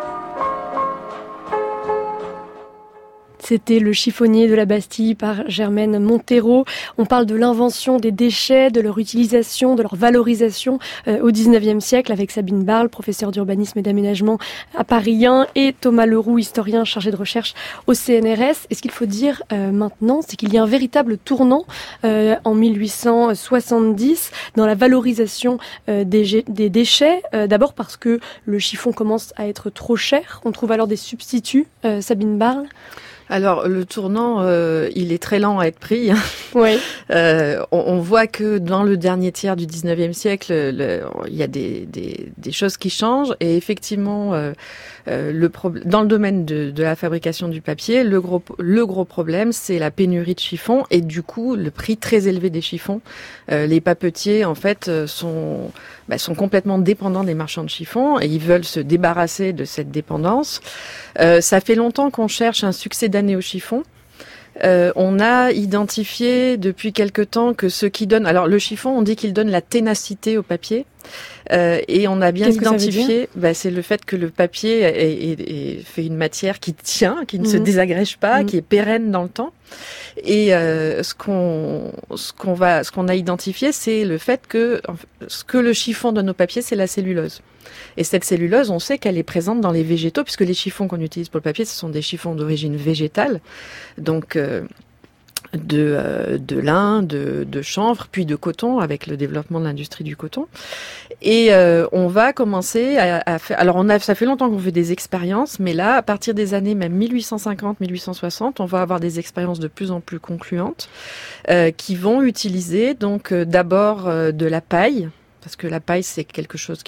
A: C'était Le chiffonnier de la Bastille par Germaine Montero. On parle de l'invention des déchets, de leur utilisation, de leur valorisation euh, au dix-neuvième siècle avec Sabine Barle, professeure d'urbanisme et d'aménagement à Paris un, et Thomas Leroux, historien chargé de recherche au C N R S. Et ce qu'il faut dire euh, maintenant, c'est qu'il y a un véritable tournant euh, en mille huit cent soixante-dix dans la valorisation euh, des, des déchets. Euh, d'abord parce que le chiffon commence à être trop cher. On trouve alors des substituts. Euh, Sabine Barle.
G: Alors le tournant, euh, il est très lent à être pris.
A: Oui.
G: Euh, on, on voit que dans le dernier tiers du dix-neuvième siècle, le, il y a des, des, des choses qui changent. Et effectivement, euh, euh, le pro- dans le domaine de, de la fabrication du papier, le gros, le gros problème, c'est la pénurie de chiffons et du coup le prix très élevé des chiffons. Euh, les papetiers, en fait, sont, bah, sont complètement dépendants des marchands de chiffons et ils veulent se débarrasser de cette dépendance. Euh, ça fait longtemps qu'on cherche un succès d'année au chiffon. Euh, on a identifié depuis quelque temps que ce qui donne... Alors le chiffon, on dit qu'il donne la ténacité au papier. Euh, et on a bien
A: Qu'est-ce
G: identifié, bah, c'est le fait que le papier est, est, est fait une matière qui tient, qui ne mmh. se désagrège pas, mmh. qui est pérenne dans le temps. Et euh, ce qu'on ce qu'on va ce qu'on a identifié, c'est le fait que ce que le chiffon donne au papier, c'est la cellulose. Et cette cellulose, on sait qu'elle est présente dans les végétaux, puisque les chiffons qu'on utilise pour le papier, ce sont des chiffons d'origine végétale, donc euh, de euh, de lin, de, de chanvre, puis de coton, avec le développement de l'industrie du coton. Et euh, on va commencer à, à faire. Alors, on a, ça fait longtemps qu'on fait des expériences, mais là, à partir des années même mille huit cent cinquante, mille huit cent soixante, on va avoir des expériences de plus en plus concluantes euh, qui vont utiliser donc euh, d'abord euh, de la paille, parce que la paille c'est quelque chose qui coûte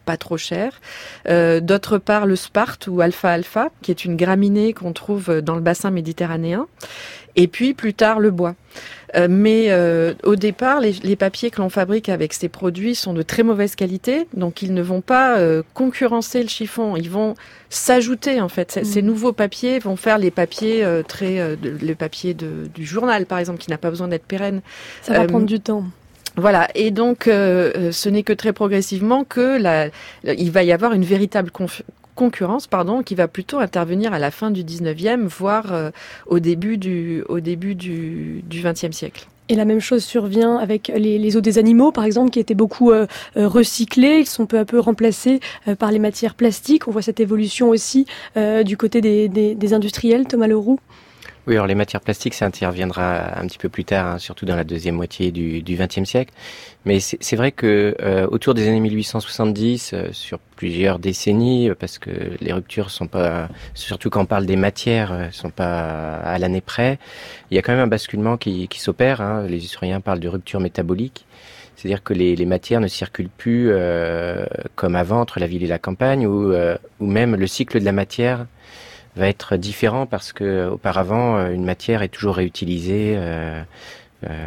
G: pas trop cher. Euh, d'autre part, le sparte ou alpha-alpha, qui est une graminée qu'on trouve dans le bassin méditerranéen. Et puis, plus tard, le bois. Euh, mais euh, au départ, les, les papiers que l'on fabrique avec ces produits sont de très mauvaise qualité, donc ils ne vont pas euh, concurrencer le chiffon, ils vont s'ajouter en fait. Mmh. Ces nouveaux papiers vont faire les papiers euh, très, euh, de, le papier de, du journal par exemple, qui n'a pas besoin d'être pérenne.
A: Ça va
G: euh,
A: prendre du temps.
G: Voilà, et donc euh, ce n'est que très progressivement que la, il va y avoir une véritable conf- concurrence, pardon, qui va plutôt intervenir à la fin du dix-neuvième, voire euh, au début du au début du du vingtième siècle.
A: Et la même chose survient avec les, les os des animaux, par exemple, qui étaient beaucoup euh, recyclés. Ils sont peu à peu remplacés euh, par les matières plastiques. On voit cette évolution aussi euh, du côté des, des, des industriels. Thomas Leroux.
D: Oui, alors les matières plastiques, ça interviendra un petit peu plus tard, hein, surtout dans la deuxième moitié du vingtième siècle. Mais c'est, c'est vrai que euh, autour des années mille huit cent soixante-dix, euh, sur plusieurs décennies, euh, parce que les ruptures sont pas, surtout quand on parle des matières, euh, sont pas à l'année près, il y a quand même un basculement qui, qui s'opère. Hein. Les historiens parlent de rupture métabolique. C'est-à-dire que les, les matières ne circulent plus euh, comme avant entre la ville et la campagne, ou, euh, ou même le cycle de la matière va être différent parce que auparavant une matière est toujours réutilisée euh, euh,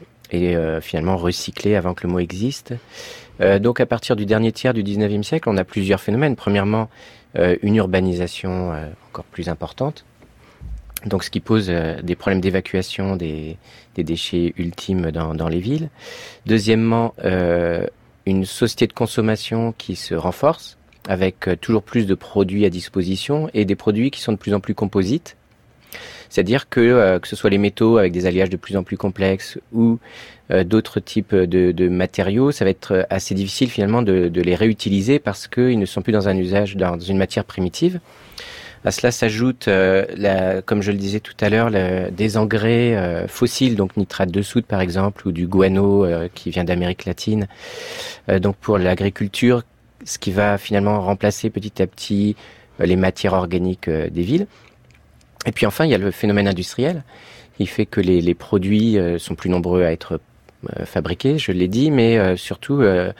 D: et euh, finalement recyclée avant que le mot existe. Euh, donc à partir du dernier tiers du dix-neuvième siècle, on a plusieurs phénomènes. Premièrement, euh, une urbanisation euh, encore plus importante. Donc ce qui pose euh, des problèmes d'évacuation des, des déchets ultimes dans, dans les villes. Deuxièmement, euh, une société de consommation qui se renforce, avec toujours plus de produits à disposition et des produits qui sont de plus en plus composites. C'est-à-dire que, euh, que ce soit les métaux avec des alliages de plus en plus complexes ou euh, d'autres types de, de matériaux, ça va être assez difficile finalement de, de les réutiliser parce qu'ils ne sont plus dans un usage, dans une matière primitive. À cela s'ajoute, euh, la, comme je le disais tout à l'heure, la, des engrais euh, fossiles, donc nitrate de soude par exemple, ou du guano euh, qui vient d'Amérique latine. Euh, donc pour l'agriculture, ce qui va finalement remplacer petit à petit les matières organiques des villes. Et puis enfin, il y a le phénomène industriel. Il fait que les, les produits sont plus nombreux à être fabriqués, je l'ai dit, mais surtout,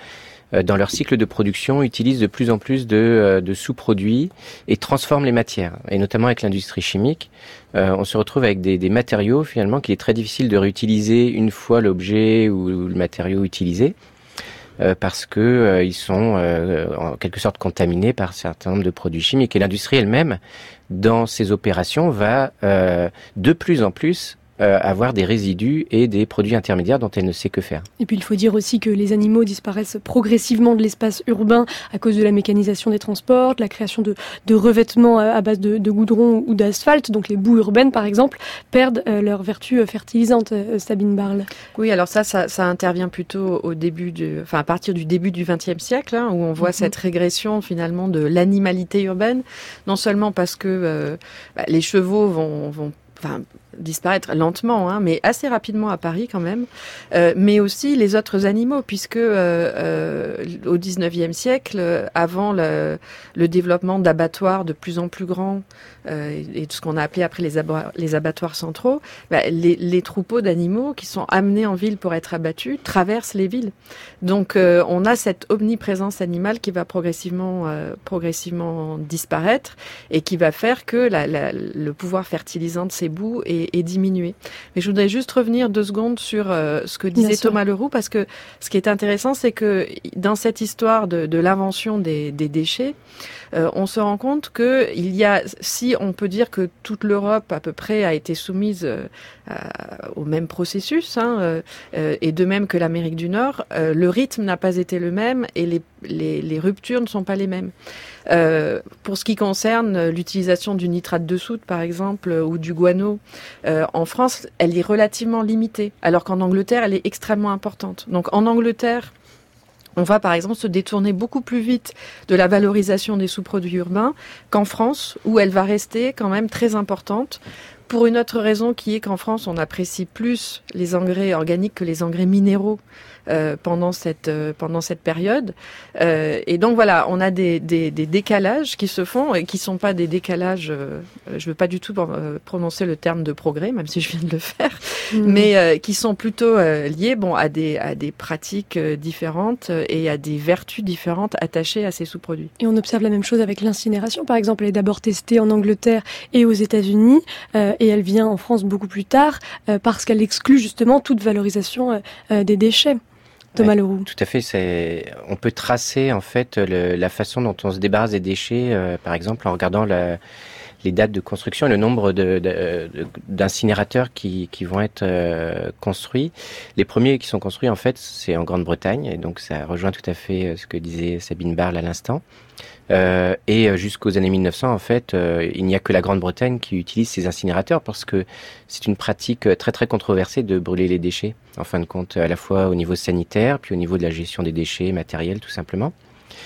D: dans leur cycle de production, utilisent de plus en plus de, de sous-produits et transforment les matières. Et notamment avec l'industrie chimique, on se retrouve avec des, des matériaux finalement qu'il est très difficile de réutiliser une fois l'objet ou le matériau utilisé. Euh, parce que euh, ils sont euh, en quelque sorte contaminés par un certain nombre de produits chimiques. Et l'industrie elle-même, dans ses opérations, va euh, de plus en plus euh, avoir des résidus et des produits intermédiaires dont elle ne sait que faire.
A: Et puis il faut dire aussi que les animaux disparaissent progressivement de l'espace urbain à cause de la mécanisation des transports, de la création de, de revêtements à base de, de goudron ou d'asphalte. Donc les boues urbaines, par exemple, perdent euh, leur vertu fertilisante, euh, Sabine Barle.
G: Oui, alors ça, ça, ça intervient plutôt au début du, enfin à partir du début du vingtième siècle, hein, où on voit mm-hmm. cette régression finalement de l'animalité urbaine, non seulement parce que euh, bah, les chevaux vont, vont Enfin, disparaître lentement, hein, mais assez rapidement à Paris quand même, euh, mais aussi les autres animaux, puisque euh, euh, au dix-neuvième siècle, avant le, le développement d'abattoirs de plus en plus grands euh, et de ce qu'on a appelé après les, abo- les abattoirs centraux, bah, les, les troupeaux d'animaux qui sont amenés en ville pour être abattus traversent les villes. Donc euh, on a cette omniprésence animale qui va progressivement, euh, progressivement disparaître et qui va faire que la, la, le pouvoir fertilisant de ces boues est, est diminué. Mais je voudrais juste revenir deux secondes sur euh, ce que disait Thomas Leroux, parce que ce qui est intéressant, c'est que dans cette histoire de, de l'invention des, des déchets, euh, on se rend compte que il y a, si on peut dire que toute l'Europe à peu près a été soumise euh, à, au même processus, hein, euh, et de même que l'Amérique du Nord, euh, le rythme n'a pas été le même et les, les, les ruptures ne sont pas les mêmes. Euh, pour ce qui concerne l'utilisation du nitrate de soude, par exemple, ou du guano, euh, en France, elle est relativement limitée, alors qu'en Angleterre, elle est extrêmement importante. Donc en Angleterre, on va par exemple se détourner beaucoup plus vite de la valorisation des sous-produits urbains qu'en France, où elle va rester quand même très importante pour une autre raison qui est qu'en France, on apprécie plus les engrais organiques que les engrais minéraux. Euh, pendant cette euh, pendant cette période euh, et donc voilà, on a des, des des décalages qui se font et qui sont pas des décalages euh, je veux pas du tout euh, prononcer le terme de progrès, même si je viens de le faire, mmh. mais euh, qui sont plutôt euh, liés bon à des à des pratiques euh, différentes et à des vertus différentes attachées à ces sous-produits.
A: Et on observe la même chose avec l'incinération, par exemple. Elle est d'abord testée en Angleterre et aux États-Unis euh, et elle vient en France beaucoup plus tard euh, parce qu'elle exclut justement toute valorisation euh, des déchets. Thomas Leroux.
D: Tout à fait. C'est, on peut tracer en fait le, la façon dont on se débarrasse des déchets, euh, par exemple en regardant la, les dates de construction et le nombre de, de, de, d'incinérateurs qui, qui vont être euh, construits. Les premiers qui sont construits en fait, c'est en Grande-Bretagne, et donc ça rejoint tout à fait ce que disait Sabine Barle à l'instant. Euh, et jusqu'aux années mille neuf cents, en fait, euh, il n'y a que la Grande-Bretagne qui utilise ces incinérateurs parce que c'est une pratique très très controversée de brûler les déchets, en fin de compte, à la fois au niveau sanitaire, puis au niveau de la gestion des déchets matériels, tout simplement.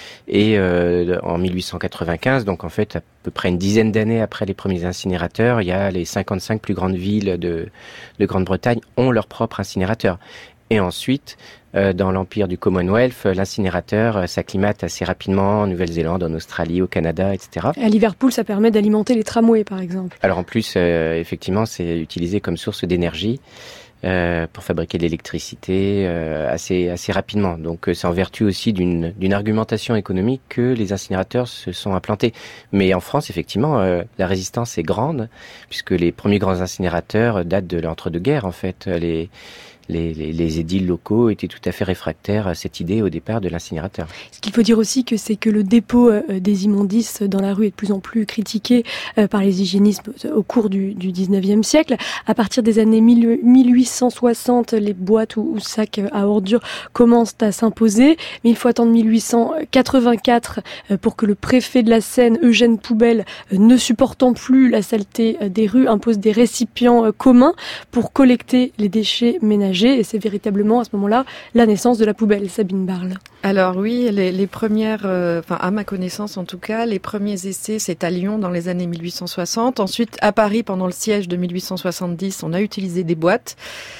D: Et euh, en mille huit cent quatre-vingt-quinze, donc en fait à peu près une dizaine d'années après les premiers incinérateurs, il y a les cinquante-cinq plus grandes villes de, de Grande-Bretagne ont leur propre incinérateur. Et ensuite, euh, dans l'empire du Commonwealth, l'incinérateur euh, s'acclimate assez rapidement en Nouvelle-Zélande, en Australie, au Canada, et cetera.
A: À Liverpool, ça permet d'alimenter les tramways, par exemple.
D: Alors en plus, euh, effectivement, c'est utilisé comme source d'énergie euh, pour fabriquer de l'électricité euh, assez assez rapidement. Donc euh, c'est en vertu aussi d'une d'une argumentation économique que les incinérateurs se sont implantés. Mais en France, effectivement, euh, la résistance est grande puisque les premiers grands incinérateurs datent de l'entre-deux-guerres. En fait, les Les, les, les édiles locaux étaient tout à fait réfractaires à cette idée au départ de l'incinérateur.
A: Ce qu'il faut dire aussi, que c'est que le dépôt euh, des immondices dans la rue est de plus en plus critiqué euh, par les hygiénistes au cours du, du dix-neuvième siècle. À partir des années mille huit cent soixante, les boîtes ou, ou sacs à ordures commencent à s'imposer, mais il faut attendre mille huit cent quatre-vingt-quatre euh, pour que le préfet de la Seine, Eugène Poubelle, euh, ne supportant plus la saleté euh, des rues, impose des récipients euh, communs pour collecter les déchets ménagers. Et c'est véritablement à ce moment-là la naissance de la poubelle, Sabine Barle.
G: Alors oui, les, les premières, euh, enfin à ma connaissance en tout cas, les premiers essais c'est à Lyon dans les années mille huit cent soixante. Ensuite à Paris pendant le siège de mille huit cent soixante-dix, on a utilisé des boîtes.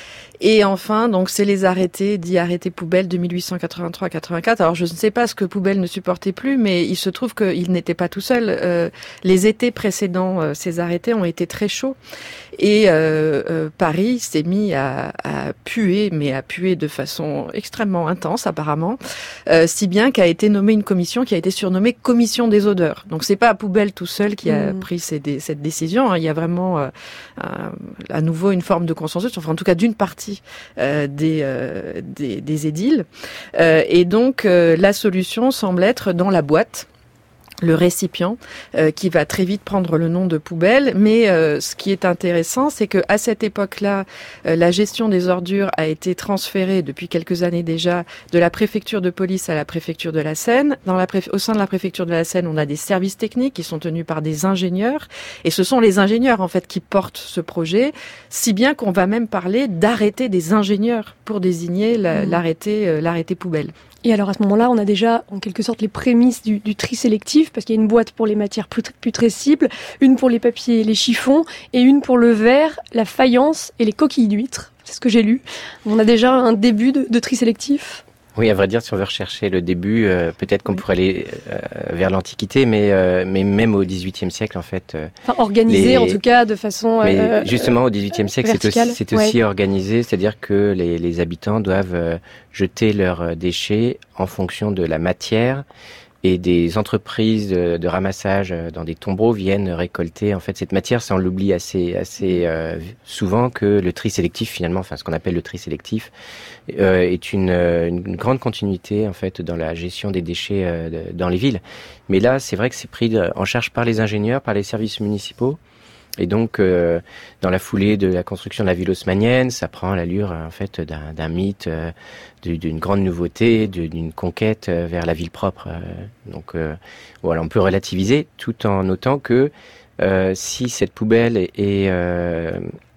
G: Et enfin, donc, c'est les arrêtés, dits arrêtés poubelles de mille huit cent quatre-vingt-trois à quatre-vingt-quatre. Alors, je ne sais pas ce que Poubelle ne supportait plus, mais il se trouve qu'il n'était pas tout seul. Euh, les étés précédents, euh, ces arrêtés ont été très chauds. Et euh, euh, Paris s'est mis à, à puer, mais à puer de façon extrêmement intense, apparemment, euh, si bien qu'a été nommée une commission qui a été surnommée Commission des odeurs. Donc, c'est pas Poubelle tout seul qui a mmh. pris ces, cette décision. Hein. Il y a vraiment, euh, euh, à nouveau, une forme de consensus, enfin, en tout cas, d'une partie Euh, des, euh, des, des édiles. Euh, et donc, euh, la solution semble être dans la boîte, le récipient, euh, qui va très vite prendre le nom de poubelle. Mais euh, ce qui est intéressant, c'est que à cette époque-là, euh, la gestion des ordures a été transférée depuis quelques années déjà de la préfecture de police à la préfecture de la Seine. Dans la préf... Au sein de la préfecture de la Seine, on a des services techniques qui sont tenus par des ingénieurs. Et ce sont les ingénieurs, en fait, qui portent ce projet, si bien qu'on va même parler d'arrêter des ingénieurs pour désigner la, mmh. l'arrêté, euh, l'arrêté poubelle.
A: Et alors à ce moment-là, on a déjà en quelque sorte les prémices du, du tri sélectif, parce qu'il y a une boîte pour les matières putrescibles, une pour les papiers et les chiffons, et une pour le verre, la faïence et les coquilles d'huîtres. C'est ce que j'ai lu. On a déjà un début de, de tri sélectif.
D: Oui, à vrai dire, si on veut rechercher le début, euh, peut-être qu'on oui. pourrait aller euh, vers l'Antiquité, mais euh, mais même au dix-huitième siècle, en fait. Euh,
A: enfin, organisé, les... en tout cas, de façon
D: mais
A: euh,
D: justement, au dix-huitième siècle, c'est aussi, c'est aussi ouais. organisé, c'est-à-dire que les, les habitants doivent euh, jeter leurs déchets en fonction de la matière. Et des entreprises de, de ramassage dans des tombereaux viennent récolter en fait cette matière. Ça, on l'oublie assez assez euh, souvent que le tri sélectif finalement, enfin ce qu'on appelle le tri sélectif, euh, est une, une grande continuité en fait dans la gestion des déchets euh, de, dans les villes. Mais là, c'est vrai que c'est pris en charge par les ingénieurs, par les services municipaux. Et donc, euh, dans la foulée de la construction de la ville haussmannienne, ça prend l'allure en fait d'un, d'un mythe, euh, d'une grande nouveauté, d'une conquête vers la ville propre. Donc, euh, voilà, on peut relativiser, tout en notant que euh, si cette poubelle est, est euh,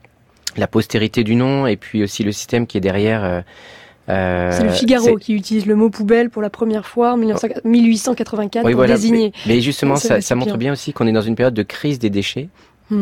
D: la postérité du nom, et puis aussi le système qui est derrière. Euh,
A: Euh, c'est le Figaro c'est... qui utilise le mot poubelle pour la première fois en mille huit cent quatre-vingt-quatre oui, pour voilà. désigner.
D: Mais, mais justement, ça, ça montre bien aussi qu'on est dans une période de crise des déchets. Mmh.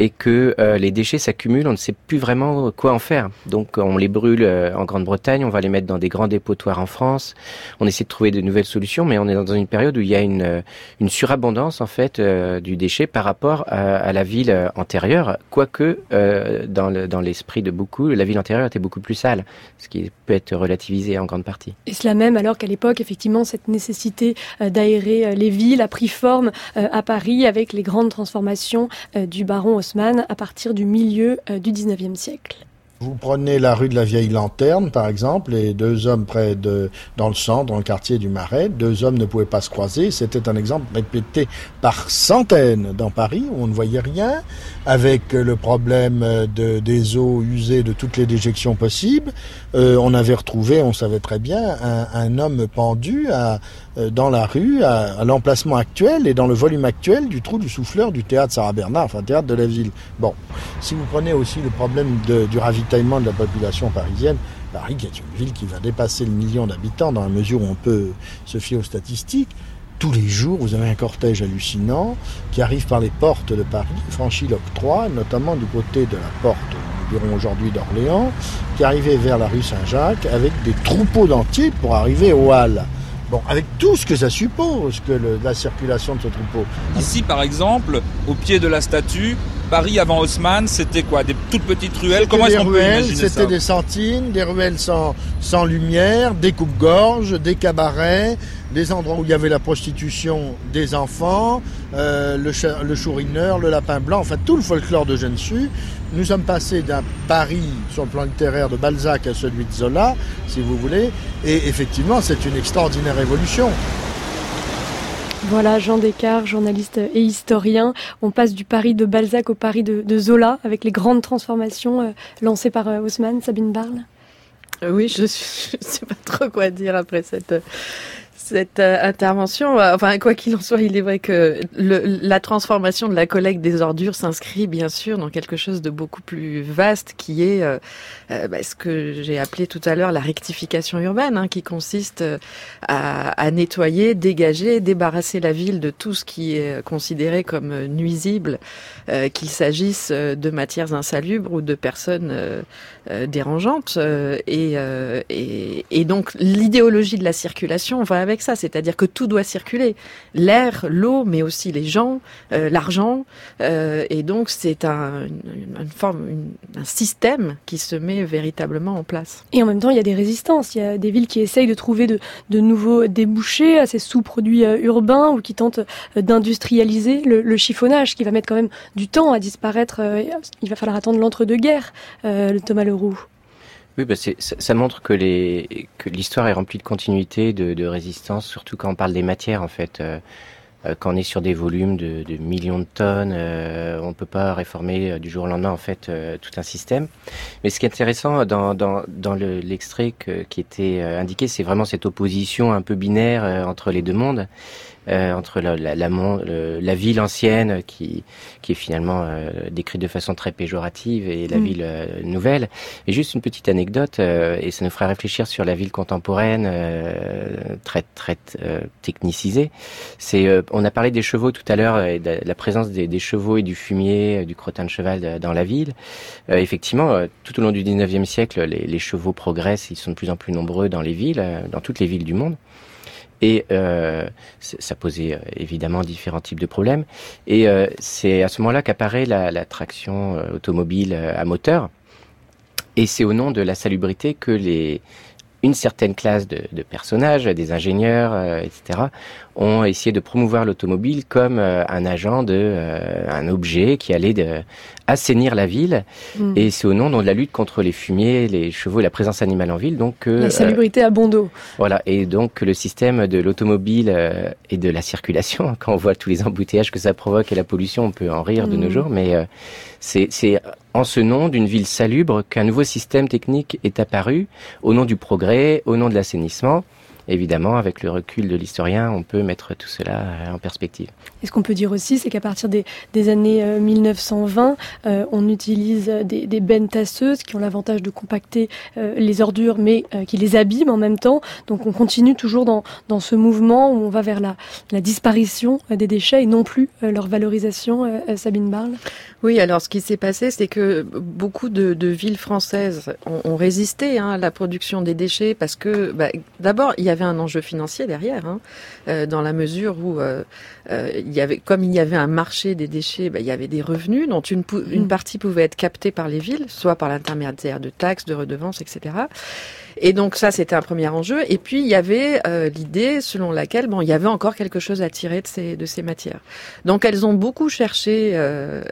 D: et que euh, les déchets s'accumulent, on ne sait plus vraiment quoi en faire. Donc on les brûle euh, en Grande-Bretagne, on va les mettre dans des grands dépotoirs en France. On essaie de trouver de nouvelles solutions, mais on est dans une période où il y a une, une surabondance en fait euh, du déchet par rapport à, à la ville antérieure, quoique euh, dans, le, dans l'esprit de beaucoup, la ville antérieure était beaucoup plus sale, ce qui peut être relativisé en grande partie.
A: Et cela même alors qu'à l'époque, effectivement, cette nécessité euh, d'aérer euh, les villes a pris forme euh, à Paris avec les grandes transformations euh, du baron Haussmann à partir du milieu euh, du dix-neuvième siècle.
K: Vous prenez la rue de la Vieille Lanterne, par exemple, et deux hommes près de, dans le centre, dans le quartier du Marais, deux hommes ne pouvaient pas se croiser. C'était un exemple répété par centaines dans Paris, où on ne voyait rien, avec le problème de, des eaux usées de toutes les déjections possibles. Euh, on avait retrouvé, on savait très bien, un, un homme pendu à, dans la rue, à, à l'emplacement actuel et dans le volume actuel du trou du souffleur du théâtre Sarah-Bernard, enfin théâtre de la ville. Bon, si vous prenez aussi le problème de, du ravitaillement de la population parisienne, Paris qui est une ville qui va dépasser le million d'habitants dans la mesure où on peut se fier aux statistiques. Tous les jours, vous avez un cortège hallucinant qui arrive par les portes de Paris, franchit l'octroi, notamment du côté de la porte, nous dirons aujourd'hui d'Orléans, qui arrivait vers la rue Saint-Jacques avec des troupeaux d'entiers pour arriver aux Halles. Bon, avec tout ce que ça suppose, que le, la circulation de ce troupeau.
L: Ici, par exemple, au pied de la statue, Paris avant Haussmann, c'était quoi? Des toutes petites ruelles? Comment est-ce qu'on peut imaginer ça?
K: C'était des sentines, des ruelles sans, sans lumière, des coupes-gorges, des cabarets, des endroits où il y avait la prostitution des enfants, euh, le, ch- le chourineur, le lapin blanc, enfin tout le folklore de Gensu. Nous sommes passés d'un Paris, sur le plan littéraire, de Balzac à celui de Zola, si vous voulez, et effectivement, c'est une extraordinaire évolution.
A: Voilà, Jean Descartes, journaliste et historien. On passe du Paris de Balzac au Paris de, de Zola, avec les grandes transformations euh, lancées par euh, Haussmann. Sabine Barle.
G: Euh, oui, je ne sais pas trop quoi dire après cette... cette euh, intervention. Enfin, quoi qu'il en soit, il est vrai que le, la transformation de la collecte des ordures s'inscrit bien sûr dans quelque chose de beaucoup plus vaste qui est euh, euh, bah, ce que j'ai appelé tout à l'heure la rectification urbaine, hein, qui consiste à, à nettoyer, dégager, débarrasser la ville de tout ce qui est considéré comme nuisible, euh, qu'il s'agisse de matières insalubres ou de personnes euh, euh, dérangeantes. Euh, et, euh, et, et donc l'idéologie de la circulation va avec ça, c'est-à-dire que tout doit circuler, l'air, l'eau, mais aussi les gens, euh, l'argent, euh, et donc c'est un, une, une forme, une, un système qui se met véritablement en place.
A: Et en même temps, il y a des résistances, il y a des villes qui essayent de trouver de, de nouveaux débouchés à ces sous-produits euh, urbains ou qui tentent euh, d'industrialiser le, le chiffonnage, qui va mettre quand même du temps à disparaître. Euh, il va falloir attendre l'entre-deux-guerres, euh, le Thomas Leroux.
D: Oui, bah c'est, ça, ça montre que, les, que l'histoire est remplie de continuité, de, de résistance, surtout quand on parle des matières, en fait. Euh, euh, quand on est sur des volumes de, de millions de tonnes, euh, on peut pas réformer euh, du jour au lendemain, en fait, euh, tout un système. Mais ce qui est intéressant dans, dans, dans le, l'extrait que, qui était euh, indiqué, c'est vraiment cette opposition un peu binaire euh, entre les deux mondes. Euh, entre la, la, la, le, la ville ancienne qui, qui est finalement euh, décrite de façon très péjorative et la mmh. ville euh, nouvelle. Et juste une petite anecdote, euh, et ça nous fera réfléchir sur la ville contemporaine euh, très très euh, technicisée. C'est, euh, on a parlé des chevaux tout à l'heure et de la présence des, des chevaux et du fumier, du crottin de cheval de, dans la ville. Euh, effectivement, euh, tout au long du dix-neuvième siècle, les, les chevaux progressent, ils sont de plus en plus nombreux dans les villes, euh, dans toutes les villes du monde. Et euh, ça posait euh, évidemment différents types de problèmes. Et euh, c'est à ce moment-là qu'apparaît la, la traction euh, automobile euh, à moteur. Et c'est au nom de la salubrité que les une certaine classe de, de personnages, des ingénieurs, euh, et cetera, ont essayé de promouvoir l'automobile comme euh, un agent de, euh, un objet qui allait de, assainir la ville. Mmh. Et c'est au nom de la lutte contre les fumiers, les chevaux et la présence animale en ville. Donc
A: euh, la salubrité euh, à bon dos.
D: Voilà. Et donc le système de l'automobile euh, et de la circulation, quand on voit tous les embouteillages que ça provoque et la pollution, on peut en rire mmh. de nos jours, mais euh, c'est, c'est en ce nom d'une ville salubre qu'un nouveau système technique est apparu, au nom du progrès, au nom de l'assainissement. évidemment, avec le recul de l'historien, on peut mettre tout cela en perspective.
A: Et ce qu'on peut dire aussi, c'est qu'à partir des, des années euh, mille neuf cent vingt, euh, on utilise des, des bennes tasseuses qui ont l'avantage de compacter euh, les ordures, mais euh, qui les abîment en même temps. Donc on continue toujours dans, dans ce mouvement où on va vers la, la disparition des déchets et non plus euh, leur valorisation. Euh, Sabine Barle.
G: Oui, alors ce qui s'est passé, c'est que beaucoup de, de villes françaises ont, ont résisté hein, à la production des déchets parce que, bah, d'abord, il y avait un enjeu financier derrière, hein, euh, dans la mesure où, euh, euh, il y avait, comme il y avait un marché des déchets, bah, il y avait des revenus dont une, une partie pouvait être captée par les villes, soit par l'intermédiaire de taxes, de redevances, et cetera. Et donc ça, c'était un premier enjeu. Et puis il y avait euh, l'idée selon laquelle bon, il y avait encore quelque chose à tirer de ces de ces matières. Donc elles ont beaucoup cherché euh,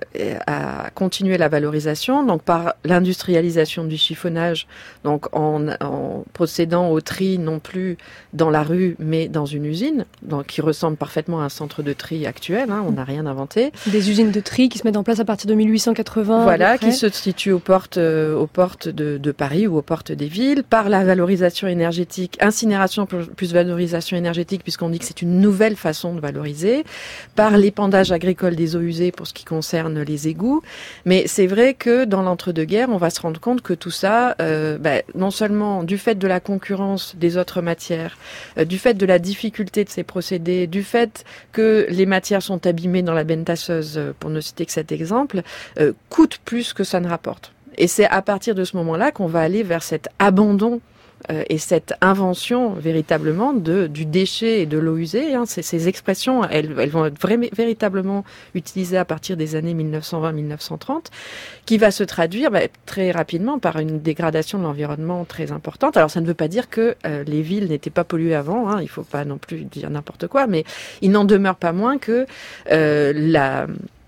G: à continuer la valorisation, donc par l'industrialisation du chiffonnage, donc en, en procédant au tri non plus dans la rue, mais dans une usine, donc qui ressemble parfaitement à un centre de tri actuel. Hein, on n'a rien inventé.
A: Des usines de tri qui se mettent en place à partir de mille huit cent quatre-vingts.
G: Voilà, qui se situent aux portes euh, aux portes de, de Paris ou aux portes des villes. Par la valorisation énergétique, incinération plus valorisation énergétique, puisqu'on dit que c'est une nouvelle façon de valoriser, par l'épandage agricole des eaux usées pour ce qui concerne les égouts. Mais c'est vrai que dans l'entre-deux-guerres, on va se rendre compte que tout ça, euh, bah, non seulement du fait de la concurrence des autres matières, euh, du fait de la difficulté de ces procédés, du fait que les matières sont abîmées dans la benne tasseuse, pour ne citer que cet exemple, euh, coûtent plus que ça ne rapporte. Et c'est à partir de ce moment-là qu'on va aller vers cet abandon euh, et cette invention véritablement de, du déchet et de l'eau usée. Hein. Ces, ces expressions, elles, elles vont être vra- véritablement utilisées à partir des années mille neuf cent vingt mille neuf cent trente, qui va se traduire bah, très rapidement par une dégradation de l'environnement très importante. Alors ça ne veut pas dire que euh, les villes n'étaient pas polluées avant, hein. Il ne faut pas non plus dire n'importe quoi, mais il n'en demeure pas moins que euh, la...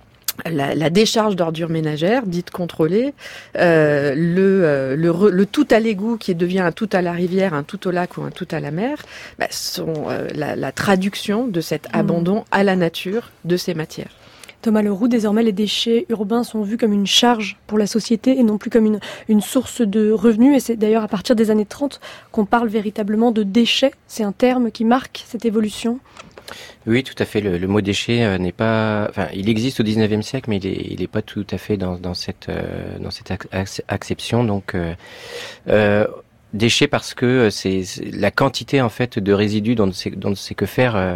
G: La, la décharge d'ordures ménagères, dite contrôlée, euh, le, euh, le, re, le tout à l'égout qui devient un tout à la rivière, un tout au lac ou un tout à la mer, bah, sont euh, la, la traduction de cet mmh. abandon à la nature de ces matières.
A: Thomas Leroux, désormais les déchets urbains sont vus comme une charge pour la société et non plus comme une, une source de revenus. Et c'est d'ailleurs à partir des années trente qu'on parle véritablement de déchets. C'est un terme qui marque cette évolution.
D: Oui, tout à fait. Le, le mot déchet euh, n'est pas, enfin, il existe au dix-neuvième siècle, mais il est, il est pas tout à fait dans, dans cette, euh, dans cette ac- acception. Donc, euh, euh, déchet parce que c'est, c'est la quantité en fait de résidus dont on sait, dont on sait que faire euh,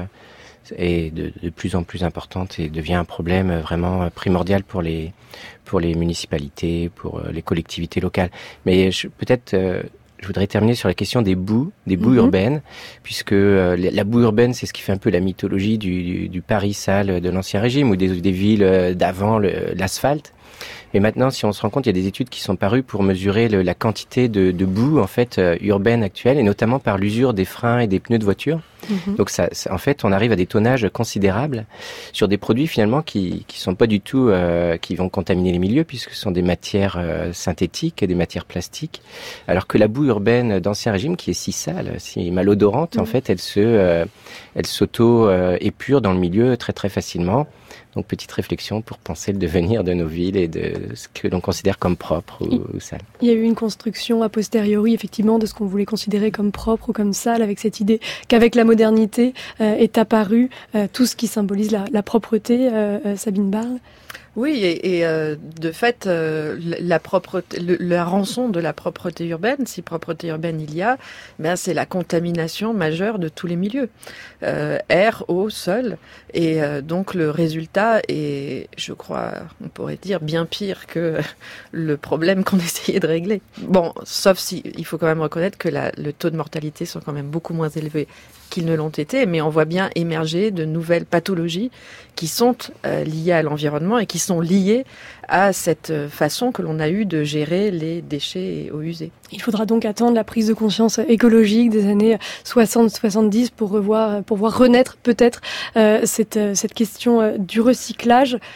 D: est de, de plus en plus importante et devient un problème vraiment primordial pour les, pour les municipalités, pour les collectivités locales. Mais je, peut-être. Euh, Je voudrais terminer sur la question des boues, des boues mmh. urbaines, puisque euh, la boue urbaine, c'est ce qui fait un peu la mythologie du, du, du Paris sale de l'Ancien Régime ou des, des villes d'avant le, l'asphalte. Et maintenant, si on se rend compte, il y a des études qui sont parues pour mesurer le, la quantité de, de boue en fait euh, urbaine actuelle, et notamment par l'usure des freins et des pneus de voiture. Mmh. Donc, ça, ça, en fait, on arrive à des tonnages considérables sur des produits finalement qui qui sont pas du tout euh, qui vont contaminer les milieux, puisque ce sont des matières euh, synthétiques et des matières plastiques. Alors que la boue urbaine d'Ancien Régime, qui est si sale, si malodorante, mmh. en fait, elle se euh, elle s'auto euh, épure dans le milieu très très facilement. Donc, petite réflexion pour penser le devenir de nos villes et de ce que l'on considère comme propre ou, ou sale.
A: Il y a eu une construction a posteriori, effectivement, de ce qu'on voulait considérer comme propre ou comme sale, avec cette idée qu'avec la modernité euh, est apparu euh, tout ce qui symbolise la, la propreté. Euh, euh, Sabine Barle.
G: Oui, et, et euh, de fait, euh, la propreté, le, la rançon de la propreté urbaine, si propreté urbaine il y a, ben c'est la contamination majeure de tous les milieux, euh, air, eau, sol, et euh, donc le résultat est, je crois, on pourrait dire bien pire que le problème qu'on essayait de régler. Bon, sauf si il faut quand même reconnaître que la, le taux de mortalité sont quand même beaucoup moins élevés qu'ils ne l'ont été, mais on voit bien émerger de nouvelles pathologies qui sont euh, liées à l'environnement et qui sont liées à cette façon que l'on a eue de gérer les déchets et eaux usées.
A: Il faudra donc attendre la prise de conscience écologique des années soixante soixante-dix pour revoir, pour voir renaître peut-être euh, cette, cette question du recyclage.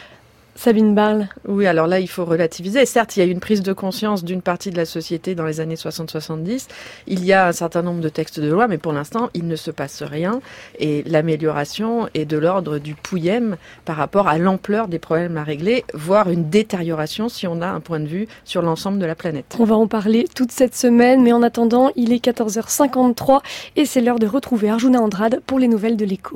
A: Sabine Barle.
G: Oui, alors là, il faut relativiser. Certes, il y a eu une prise de conscience d'une partie de la société dans les années soixante soixante-dix. Il y a un certain nombre de textes de loi, mais pour l'instant, il ne se passe rien. Et l'amélioration est de l'ordre du pouillème par rapport à l'ampleur des problèmes à régler, voire une détérioration si on a un point de vue sur l'ensemble de la planète.
A: On va en parler toute cette semaine, mais en attendant, il est quatorze heures cinquante-trois et c'est l'heure de retrouver Arjuna Andrade pour les nouvelles de l'Écho.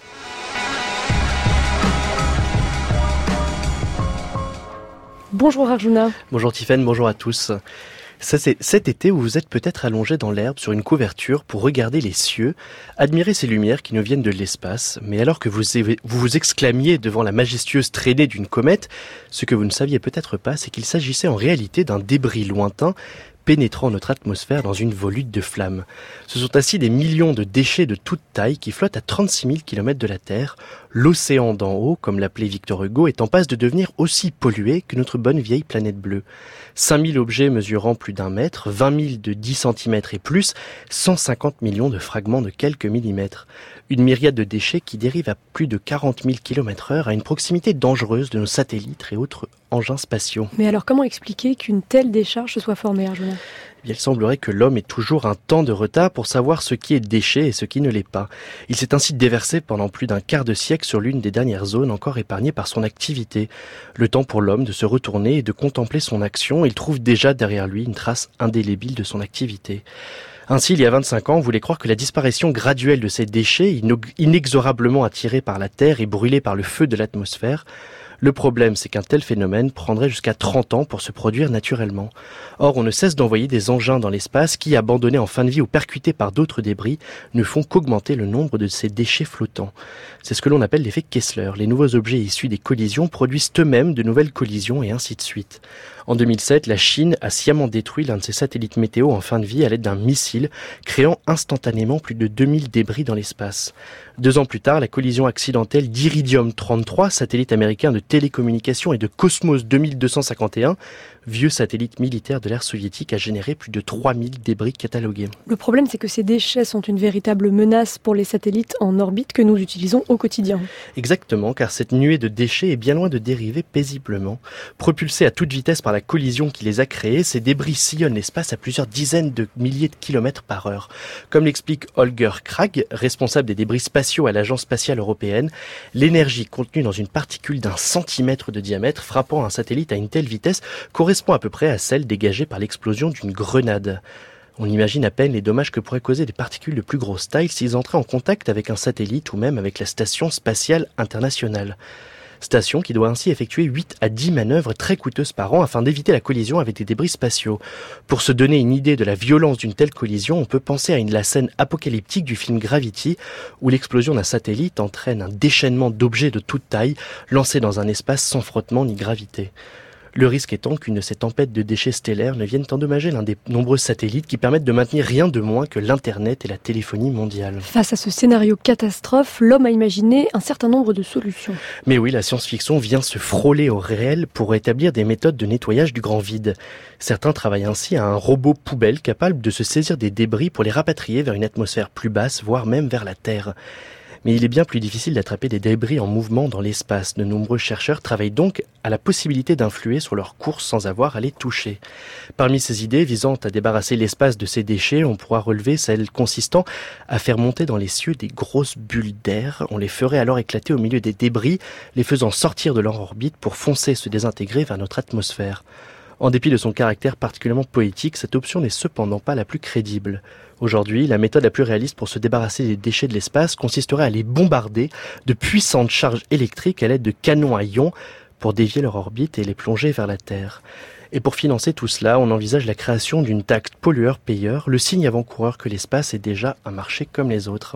A: Bonjour Arjuna.
M: Bonjour Tiffaine, bonjour à tous. Ça, c'est cet été où vous êtes peut-être allongé dans l'herbe sur une couverture pour regarder les cieux, admirer ces lumières qui nous viennent de l'espace, mais alors que vous vous, vous exclamiez devant la majestueuse traînée d'une comète, ce que vous ne saviez peut-être pas, c'est qu'il s'agissait en réalité d'un débris lointain pénétrant notre atmosphère dans une volute de flammes. Ce sont ainsi des millions de déchets de toute taille qui flottent à trente-six mille kilomètres de la Terre. L'océan d'en haut, comme l'appelait Victor Hugo, est en passe de devenir aussi pollué que notre bonne vieille planète bleue. cinq mille objets mesurant plus d'un mètre, vingt mille de dix centimètres et plus, cent cinquante millions de fragments de quelques millimètres. Une myriade de déchets qui dérivent à plus de quarante mille kilomètres heure à une proximité dangereuse de nos satellites et autres engins spatiaux.
A: Mais alors comment expliquer qu'une telle décharge se soit formée, Arjuna ?
M: Il semblerait que l'homme ait toujours un temps de retard pour savoir ce qui est déchet et ce qui ne l'est pas. Il s'est ainsi déversé pendant plus d'un quart de siècle sur l'une des dernières zones encore épargnées par son activité. Le temps pour l'homme de se retourner et de contempler son action, il trouve déjà derrière lui une trace indélébile de son activité. Ainsi, il y a vingt-cinq ans, on voulait croire que la disparition graduelle de ces déchets, inexorablement attirés par la Terre et brûlés par le feu de l'atmosphère. Le problème, c'est qu'un tel phénomène prendrait jusqu'à trente ans pour se produire naturellement. Or, on ne cesse d'envoyer des engins dans l'espace qui, abandonnés en fin de vie ou percutés par d'autres débris, ne font qu'augmenter le nombre de ces déchets flottants. C'est ce que l'on appelle l'effet Kessler. Les nouveaux objets issus des collisions produisent eux-mêmes de nouvelles collisions et ainsi de suite. En deux mille sept, la Chine a sciemment détruit l'un de ses satellites météo en fin de vie à l'aide d'un missile, créant instantanément plus de deux mille débris dans l'espace. Deux ans plus tard, la collision accidentelle d'Iridium trente-trois, satellite américain de télécommunications, et de Cosmos deux mille deux cent cinquante et un, vieux satellite militaire de l'ère soviétique, a généré plus de trois mille débris catalogués.
A: Le problème, c'est que ces déchets sont une véritable menace pour les satellites en orbite que nous utilisons au quotidien.
M: Exactement, car cette nuée de déchets est bien loin de dériver paisiblement. Propulsés à toute vitesse par la collision qui les a créés, ces débris sillonnent l'espace à plusieurs dizaines de milliers de kilomètres par heure. Comme l'explique Holger Krag, responsable des débris spatiaux à l'Agence spatiale européenne, l'énergie contenue dans une particule d'un centimètre de diamètre frappant un satellite à une telle vitesse correspond à peu près à celle dégagée par l'explosion d'une grenade. On imagine à peine les dommages que pourraient causer des particules de plus grosse taille s'ils entraient en contact avec un satellite ou même avec la Station spatiale internationale. Station qui doit ainsi effectuer huit à dix manœuvres très coûteuses par an afin d'éviter la collision avec des débris spatiaux. Pour se donner une idée de la violence d'une telle collision, on peut penser à une, la scène apocalyptique du film Gravity, où l'explosion d'un satellite entraîne un déchaînement d'objets de toute taille lancés dans un espace sans frottement ni gravité. Le risque étant qu'une de ces tempêtes de déchets stellaires ne vienne endommager l'un des nombreux satellites qui permettent de maintenir rien de moins que l'Internet et la téléphonie mondiale.
A: Face à ce scénario catastrophe, l'homme a imaginé un certain nombre de solutions.
M: Mais oui, la science-fiction vient se frôler au réel pour établir des méthodes de nettoyage du grand vide. Certains travaillent ainsi à un robot poubelle capable de se saisir des débris pour les rapatrier vers une atmosphère plus basse, voire même vers la Terre. Mais il est bien plus difficile d'attraper des débris en mouvement dans l'espace. De nombreux chercheurs travaillent donc à la possibilité d'influer sur leur course sans avoir à les toucher. Parmi ces idées visant à débarrasser l'espace de ces déchets, on pourra relever celle consistant à faire monter dans les cieux des grosses bulles d'air. On les ferait alors éclater au milieu des débris, les faisant sortir de leur orbite pour foncer se désintégrer vers notre atmosphère. En dépit de son caractère particulièrement poétique, cette option n'est cependant pas la plus crédible. Aujourd'hui, la méthode la plus réaliste pour se débarrasser des déchets de l'espace consisterait à les bombarder de puissantes charges électriques à l'aide de canons à ions pour dévier leur orbite et les plonger vers la Terre. Et pour financer tout cela, on envisage la création d'une taxe pollueur-payeur, le signe avant-coureur que l'espace est déjà un marché comme les autres.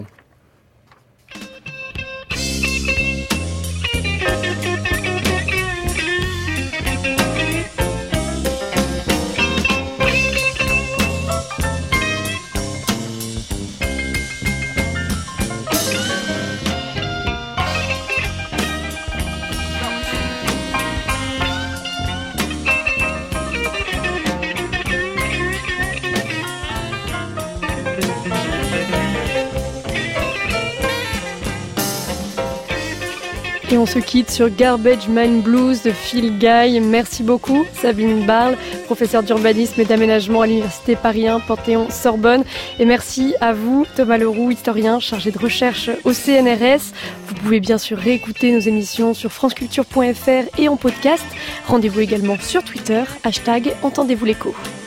A: Et on se quitte sur Garbage Man Blues de Phil Guy. Merci beaucoup Sabine Barle, professeure d'urbanisme et d'aménagement à l'Université Paris un Panthéon-Sorbonne. Et merci à vous Thomas Leroux, historien chargé de recherche au C N R S. Vous pouvez bien sûr réécouter nos émissions sur franceculture point f r et en podcast. Rendez-vous également sur Twitter, hashtag Entendez-vous l'écho.